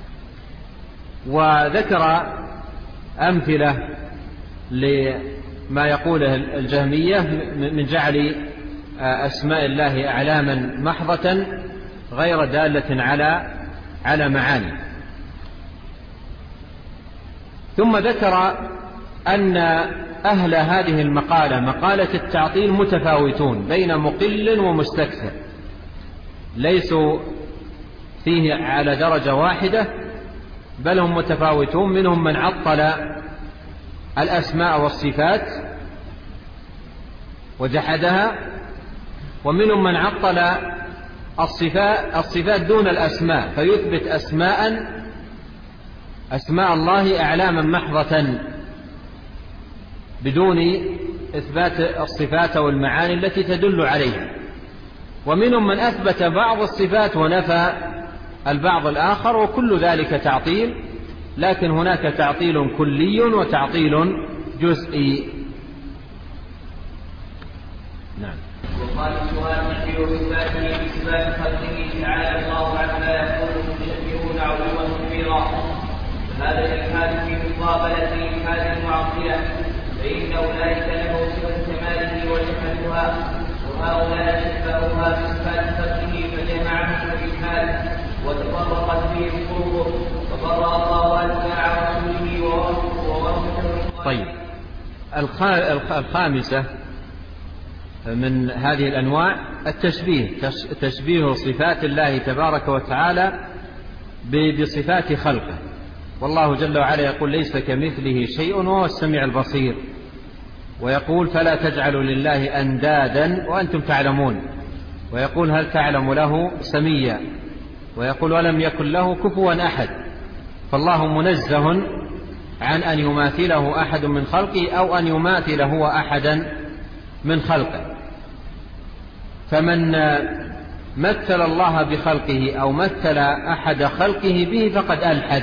وذكر أمثلة لما يقوله الجهمية من جعل أسماء الله أعلاما محضة غير دالة على على معاني. ثم ذكر أن أهل هذه المقالة مقالة التعطيل متفاوتون بين مقل ومستكثر، ليسوا فيه على درجة واحدة، بل هم متفاوتون. منهم من عطل الأسماء والصفات وجحدها، ومنهم من عطل الصفات, الصفات دون الأسماء، فيثبت أسماء أسماء الله أعلاما محضة بدون إثبات الصفات والمعاني التي تدل عليها. ومنهم من أثبت بعض الصفات ونفى البعض الآخر، وكل ذلك تعطيل، لكن هناك تعطيل كلي وتعطيل جزئي. نعم. وقال السؤال نحيو صفاته بصفات خلقه تعالى الله عما يقول المشبهون علوا كبيرا، هذا الإلحاد في مقابلة إلحاد معطلة، فإن أولئك نفوا صفة كماله وجحدوها، وهؤلاء شبهوها بصفات خلقه فجمعهم الإلحاد وتفرقت فيه قلوبهم، فبرأ الله أتباع رسوله ورسوله. طيب، الخامسة من هذه الأنواع التشبيه، تشبيه صفات الله تبارك وتعالى بصفات خلقه. والله جل وعلا يقول ليس كمثله شيء وهو السميع البصير، ويقول فلا تجعلوا لله أندادا وأنتم تعلمون، ويقول هل تعلم له سميا، ويقول ولم يكن له كفوا أحد. فالله منزه عن أن يماثله أحد من خلقه أو أن يماثل هو أحدا من خلقه. فمن مثل الله بخلقه أو مثل أحد خلقه به فقد ألحد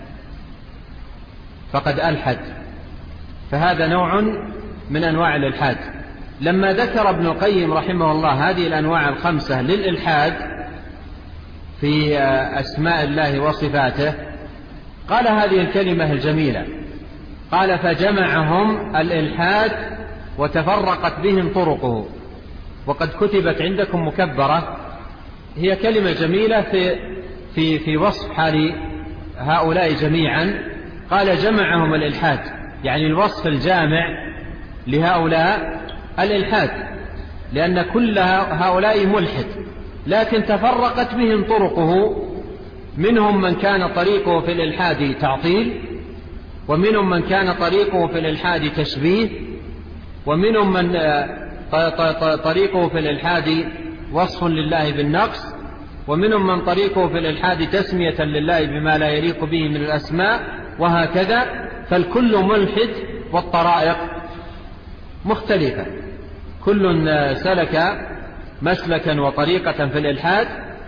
فقد ألحد فهذا نوع من أنواع الإلحاد. لما ذكر ابن القيم رحمه الله هذه الأنواع الخمسة للإلحاد في أسماء الله وصفاته قال هذه الكلمة الجميلة، قال فجمعهم الإلحاد وتفرقت بهم طرقه. وقد كتبت عندكم مكبرة، هي كلمة جميلة في, في, في وصف حال هؤلاء جميعا. قال جمعهم الإلحاد، يعني الوصف الجامع لهؤلاء الإلحاد، لأن كل هؤلاء ملحد، لكن تفرقت بهم طرقه. منهم من كان طريقه في الإلحاد تعطيل، ومنهم من كان طريقه في الإلحاد تشبيه، ومنهم من طريقه في الإلحاد وصف لله بالنقص، ومنهم من طريقه في الإلحاد تسمية لله بما لا يليق به من الأسماء، وهكذا. فالكل ملحد والطرائق مختلفة، كل سلك مسلكا وطريقة في الإلحاد.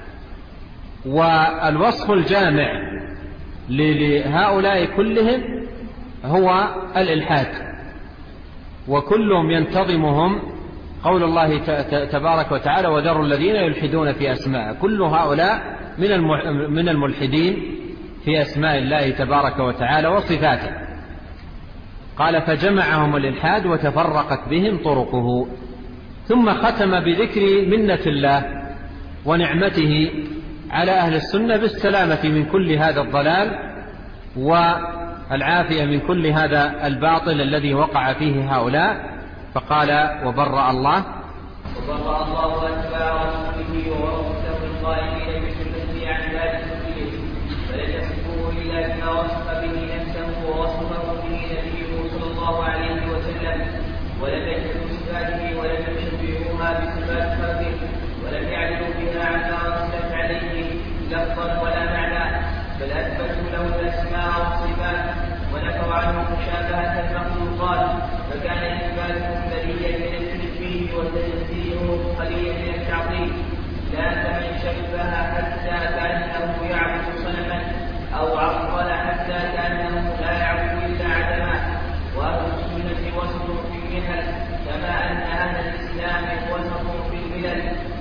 والوصف الجامع لهؤلاء كلهم هو الإلحاد، وكلهم ينتظمهم قول الله تبارك وتعالى وذروا الذين يلحدون في أسماء. كل هؤلاء من الملحدين في أسماء الله تبارك وتعالى وصفاته. قال فجمعهم الإلحاد وتفرقت بهم طرقه. ثم ختم بذكر منة الله ونعمته على أهل السنة بالسلامة من كل هذا الضلال والعافية من كل هذا الباطل الذي وقع فيه هؤلاء. فقال وبرأ الله وبرأ الله أتباع رسوله ورسله القائلين بسنته عن ذلك كله، فلن يصفوه إلا بما وصف به نفسه ووصفه به نبيه صلى الله عليه وسلم، ولم يجعلوا صفاته ولم يشبهوها بصفات خلقه، ولم يعدلوا بها عما وصفت عليه لفظا ولا معنى، بل أثبتوا له الأسماء والصفات ونفوا عنه مشابهة المخلوقات، فكان إثباتهم بريا من التشبيه وتنزيهه قليلا من التعطيل. لا كمن شبه حتى كأنه يعبد صنما، أو عطل حتى كأنه لا يعبد إلا عدما. وأهل السنة وسط في الملل، كما أن أهل الإسلام وسط في الملل،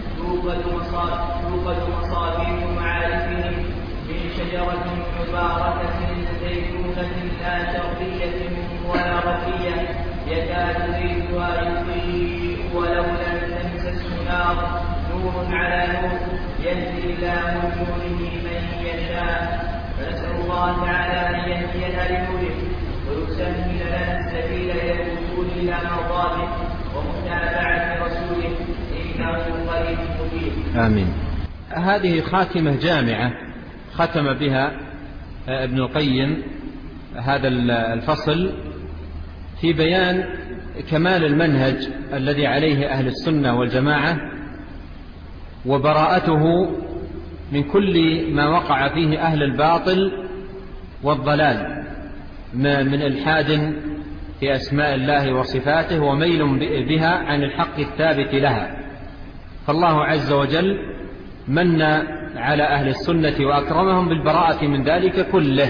توقد مصابيح معارفهم من شجرة مباركة زيتونة لا شرقية ولا غربية، يكاد زيتها يضيء ولو لم تمسسه نار، نور على نور، يهدي الله لنوره من يشاء. فنسأل الله تعالى أن يهدينا لنوره ويسهل لنا السبيل إلى الوصول إلى مرضاته ومتابعة رسوله، إنه قريب مجيب. آمين. هذه خاتمة جامعة ختم بها ابن القيم هذا الفصل في بيان كمال المنهج الذي عليه أهل السنة والجماعة وبراءته من كل ما وقع فيه أهل الباطل والضلال من إلحاد في أسماء الله وصفاته وميل بها عن الحق الثابت لها. فالله عز وجل من على أهل السنة وأكرمهم بالبراءة من ذلك كله،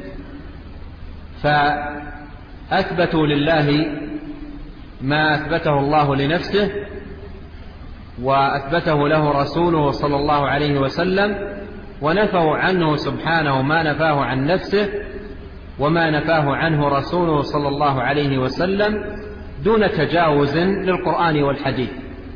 فأثبتوا لله ما أثبته الله لنفسه وأثبته له رسوله صلى الله عليه وسلم، ونفوا عنه سبحانه ما نفاه عن نفسه وما نفاه عنه رسوله صلى الله عليه وسلم دون تجاوز للقرآن والحديث.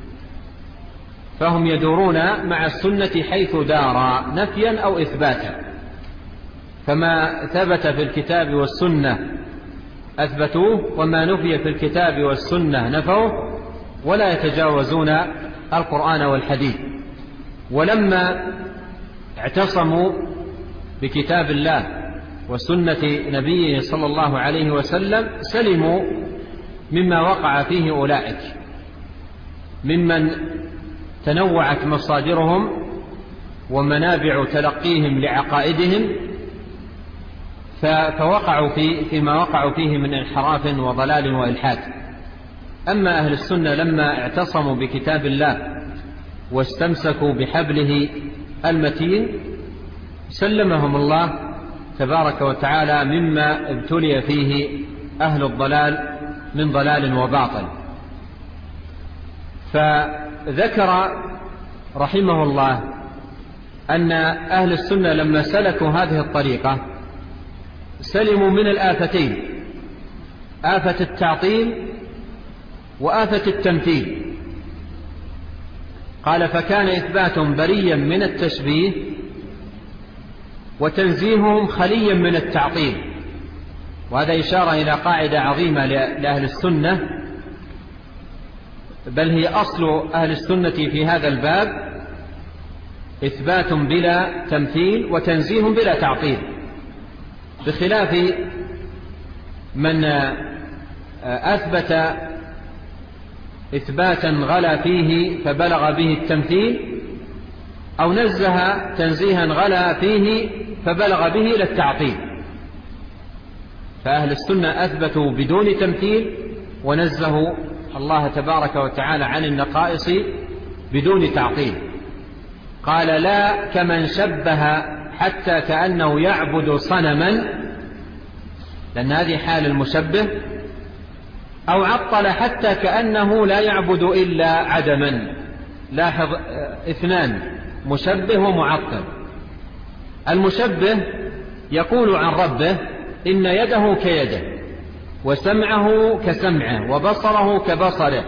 فهم يدورون مع السنة حيث دار نفيا أو إثباتا، فما ثبت في الكتاب والسنة أثبتوه، وما نفي في الكتاب والسنة نفوه، ولا يتجاوزون القرآن والحديث. ولما اعتصموا بكتاب الله وسنة نبيه صلى الله عليه وسلم سلموا مما وقع فيه أولئك ممن تنوعت مصادرهم ومنابع تلقيهم لعقائدهم، فوقعوا في فيما وقعوا فيه من انحراف وضلال وإلحاد. أما أهل السنة لما اعتصموا بكتاب الله واستمسكوا بحبله المتين سلمهم الله تبارك وتعالى مما ابتلي فيه أهل الضلال من ضلال وباطل. فذكر رحمه الله أن أهل السنة لما سلكوا هذه الطريقة سلموا من الآفتين، آفة التعطيل وآفة التمثيل. قال: فكان إثباتهم بريا من التشبيه وتنزيههم خليا من التعطيل. وهذا إشارة إلى قاعدة عظيمة لأهل السنة، بل هي أصل أهل السنة في هذا الباب: إثبات بلا تمثيل وتنزيه بلا تعطيل، بخلاف من أثبت إثباتا غلا فيه فبلغ به التمثيل، أو نزه تنزيها غلا فيه فبلغ به إلى التعطيل. فأهل السنة أثبتوا بدون تمثيل ونزهوا الله تبارك وتعالى عن النقائص بدون تعطيل. قال: لا كمن شبه حتى كأنه يعبد صنما، لأن هذه حال المشبه، أو عطل حتى كأنه لا يعبد إلا عدما. لاحظ اثنان: مشبه ومعطل. المشبه يقول عن ربه إن يده كيده، وسمعه كسمعه، وبصره كبصره،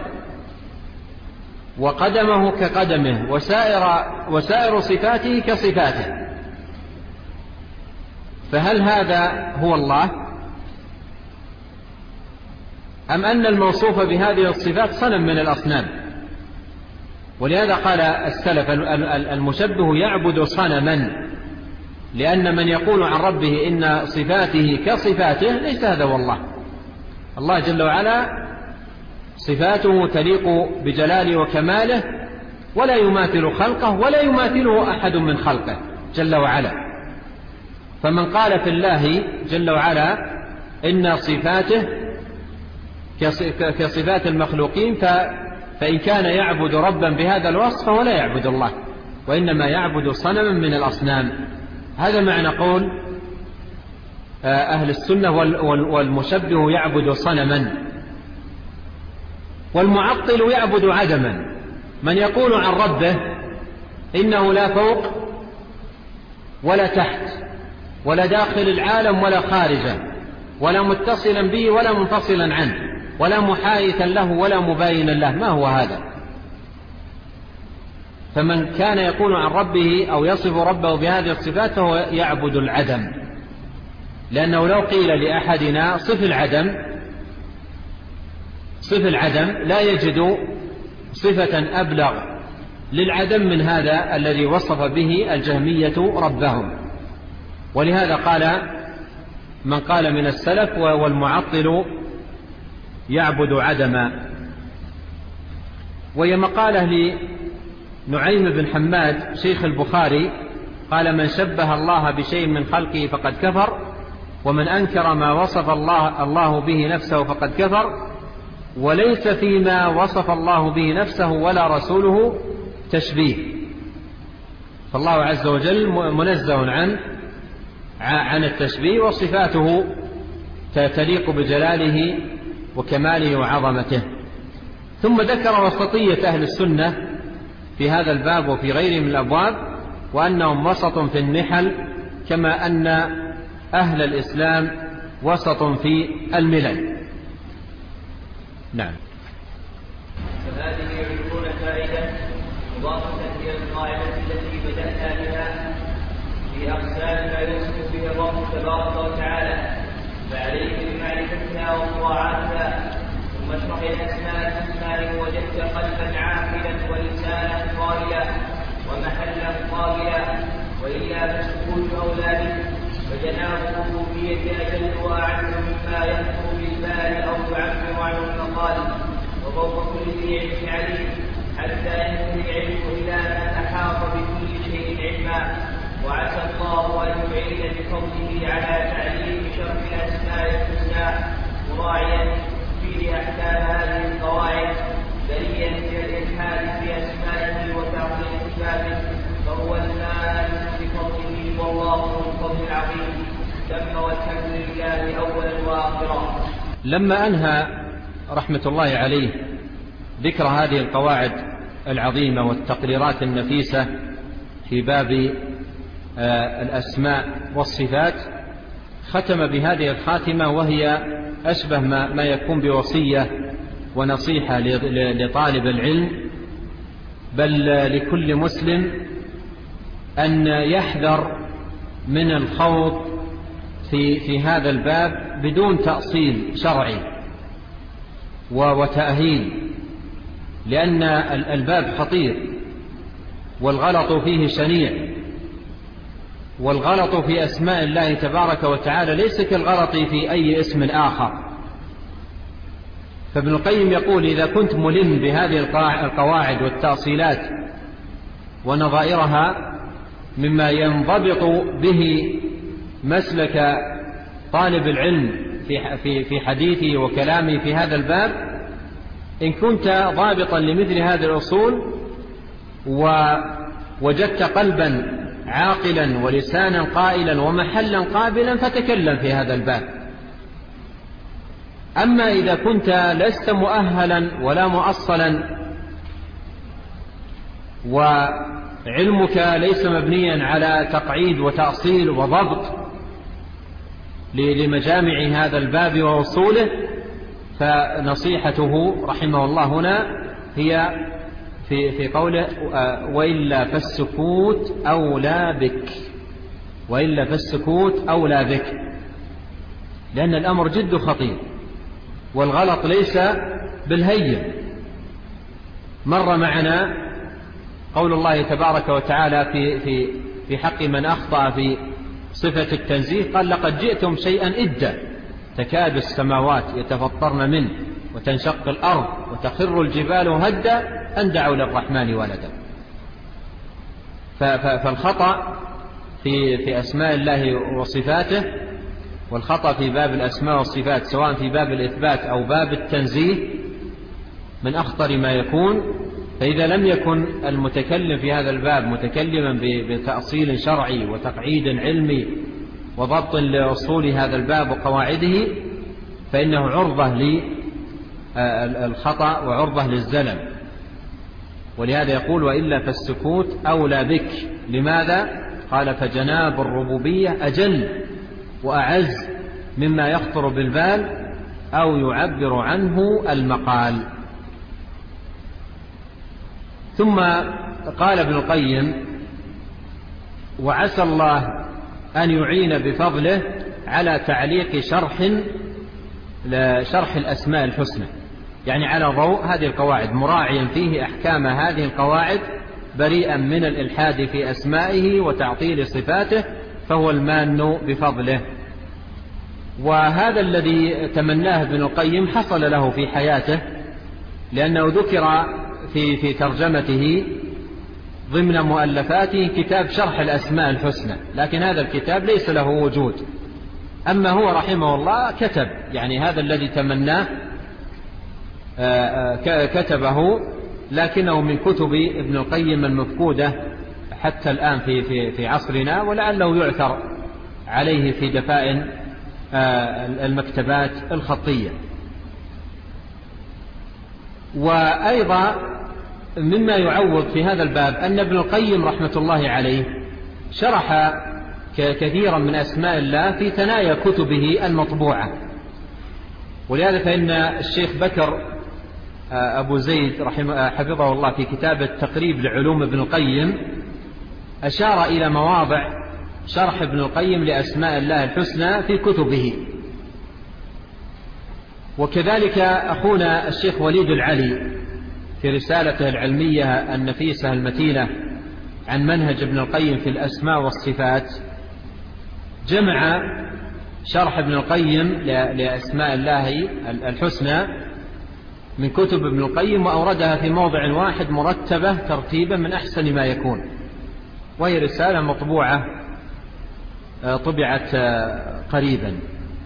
وقدمه كقدمه، وسائر, وسائر صفاته كصفاته. فهل هذا هو الله؟ أم أن الموصوف بهذه الصفات صنم من الأصنام؟ ولهذا قال السلف: المشبه يعبد صنما، لأن من يقول عن ربه إن صفاته كصفاته ليس هذا هو الله. الله جل وعلا صفاته تليق بجلاله وكماله، ولا يماثل خلقه ولا يماثله أحد من خلقه جل وعلا. فمن قال في الله جل وعلا إن صفاته كصفات المخلوقين فإن كان يعبد ربا بهذا الوصف فهو لا يعبد الله، وإنما يعبد صنما من الأصنام. هذا معنى قول أهل السنة: والمشبه يعبد صنما. والمعطل يعبد عدما، من يقول عن ربه إنه لا فوق ولا تحت ولا داخل العالم ولا خارجه، ولا متصلا به ولا منفصلا عنه، ولا محايثا له ولا مباينا له. ما هو هذا؟ فمن كان يقول عن ربه أو يصف ربه بهذه الصفات فهو يعبد العدم، لأنه لو قيل لأحدنا صف العدم صف العدم لا يجد صفة أبلغ للعدم من هذا الذي وصف به الجهمية ربهم. ولهذا قال من قال من السلف: والمعطل يعبد عدما. وهي مقالة نعيم بن حماد شيخ البخاري قال: من شبه الله بشيء من خلقه فقد كفر، ومن أنكر ما وصف الله, الله به نفسه فقد كفر، وليس فيما وصف الله به نفسه ولا رسوله تشبيه. فالله عز وجل منزه عن عن التشبيه، وصفاته تليق بجلاله وكماله وعظمته. ثم ذكر وسطية أهل السنة في هذا الباب وفي غيره من الأبواب، وأنهم وسط في النحل كما أن أهل الإسلام وسط في الملل. نعم. فهذه يعرفون فائدة مضافة إلى القاعدة التي بدأنا بها في أقسام ما يوصف به الله تبارك وتعالى، فعليك بمعرفتها ومراعاتها. ثم اشرح الأسماء الحسنى وجدت قلبا عاقلا ولسانا قائلا ومحلا قابلا، وإلا فالسكوت أولى به. فجناب الربوبية أجل وأعز مما يخطر بالبال أو يعبر عنه المقال، وفوق كل ذي علم عليم، حتى ينتهي العلم إلى من أحاط بكل شيء علما. وعسى الله أن يعين بفضله على تعليم شرح الأسماء الحسنى، مراعيا في أحكام هذه القواعد، بريا من الإلحاد في أسمائه وتعطيل صفاته، فهو المال بفضله والله ذو الفضل العظيم. ثم والحمد لله أولا وآخرا. لما أنهى رحمة الله عليه ذكر هذه القواعد العظيمة والتقريرات النفيسة في باب الأسماء والصفات، ختم بهذه الخاتمة، وهي أشبه ما يكون بوصية ونصيحة لطالب العلم، بل لكل مسلم، أن يحذر من الخوض في, في هذا الباب بدون تأصيل شرعي وتأهيل، لأن الباب خطير والغلط فيه شنيع، والغلط في أسماء الله تبارك وتعالى ليس كالغلط في أي اسم آخر. فابن القيم يقول: إذا كنت ملم بهذه القواعد والتأصيلات ونظائرها مما ينضبط به مسلك طالب العلم في حديثه وكلامه في هذا الباب، إن كنت ضابطا لمثل هذه الأصول ووجدت قلبا عاقلا ولسانا قائلا ومحلا قابلا فتكلم في هذا الباب. أما إذا كنت لست مؤهلا ولا مؤصلا وعلمك ليس مبنيا على تقعيد وتأصيل وضبط لمجامع هذا الباب ووصوله، فنصيحته رحمه الله هنا هي في في قوله: وإلا فالسكوت أولى بك، وإلا فالسكوت أولى بك، لأن الأمر جد خطير، والغلط ليس بالهين. مر معنا قول الله تبارك وتعالى في في في حق من أخطأ في صفة التنزيه، قال: لقد جئتم شيئا إدا، تكاد السماوات يتفطرن منه وتنشق الأرض وتخر الجبال هدا أن دعوا للرحمن ولدا. فالخطأ في في أسماء الله وصفاته، والخطأ في باب الأسماء والصفات سواء في باب الإثبات أو باب التنزيه من أخطر ما يكون. فإذا لم يكن المتكلم في هذا الباب متكلما بتأصيل شرعي وتقعيد علمي وضبط لأصول هذا الباب وقواعده، فإنه عرضة للخطأ وعرضة للزلل. ولهذا يقول: وإلا فالسكوت أولى بك. لماذا؟ قال: فجناب الربوبية أجل وأعز مما يخطر بالبال أو يعبر عنه المقال. ثم قال ابن القيم: وعسى الله أن يعين بفضله على تعليق شرح لشرح الأسماء الحسنى، يعني على ضوء هذه القواعد، مراعيا فيه أحكام هذه القواعد، بريئا من الإلحاد في أسمائه وتعطيل صفاته، فهو المان بفضله. وهذا الذي تمناه ابن القيم حصل له في حياته، لأنه ذكر في في ترجمته ضمن مؤلفاته كتاب شرح الأسماء الحسنى، لكن هذا الكتاب ليس له وجود. أما هو رحمه الله كتب، يعني هذا الذي تمناه كتبه، لكنه من كتب ابن القيم المفقودة حتى الآن في, في, في عصرنا، ولعله يعثر عليه في دفائن المكتبات الخطية. وأيضا مما يعوض في هذا الباب أن ابن القيم رحمة الله عليه شرح كثيرا من أسماء الله في ثنايا كتبه المطبوعة، ولهذا فإن الشيخ بكر أبو زيد رحمه حفظه الله في كتاب التقريب لعلوم ابن القيم أشار إلى مواضع شرح ابن القيم لأسماء الله الحسنى في كتبه. وكذلك أخونا الشيخ وليد العلي في رسالته العلمية النفيسة المتينة عن منهج ابن القيم في الأسماء والصفات جمع شرح ابن القيم لأسماء الله الحسنى من كتب ابن القيم، وأوردها في موضع واحد مرتبة ترتيبا من أحسن ما يكون، وهي رسالة مطبوعة طبعت قريبا.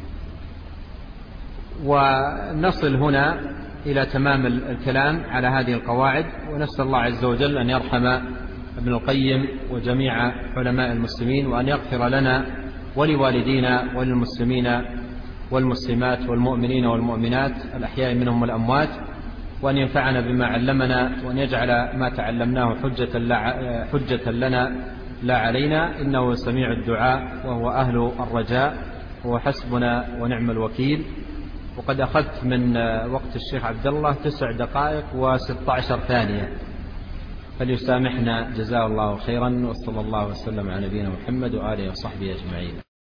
ونصل هنا إلى تمام الكلام على هذه القواعد، ونسأل الله عز وجل أن يرحم ابن القيم وجميع علماء المسلمين، وأن يغفر لنا ولوالدينا وللمسلمين والمسلمات والمؤمنين والمؤمنات الأحياء منهم والأموات، وأن ينفعنا بما علمنا، وأن يجعل ما تعلمناه حجة, حجة لنا لا علينا، إنه سميع الدعاء وهو أهل الرجاء، وهو حسبنا ونعم الوكيل. وقد أخذت من وقت الشيخ عبد الله تسع دقائق وستة عشر ثانية، فليسامحنا جزاه الله خيرا، وصلى الله وسلم على نبينا محمد وآله وصحبه أجمعين.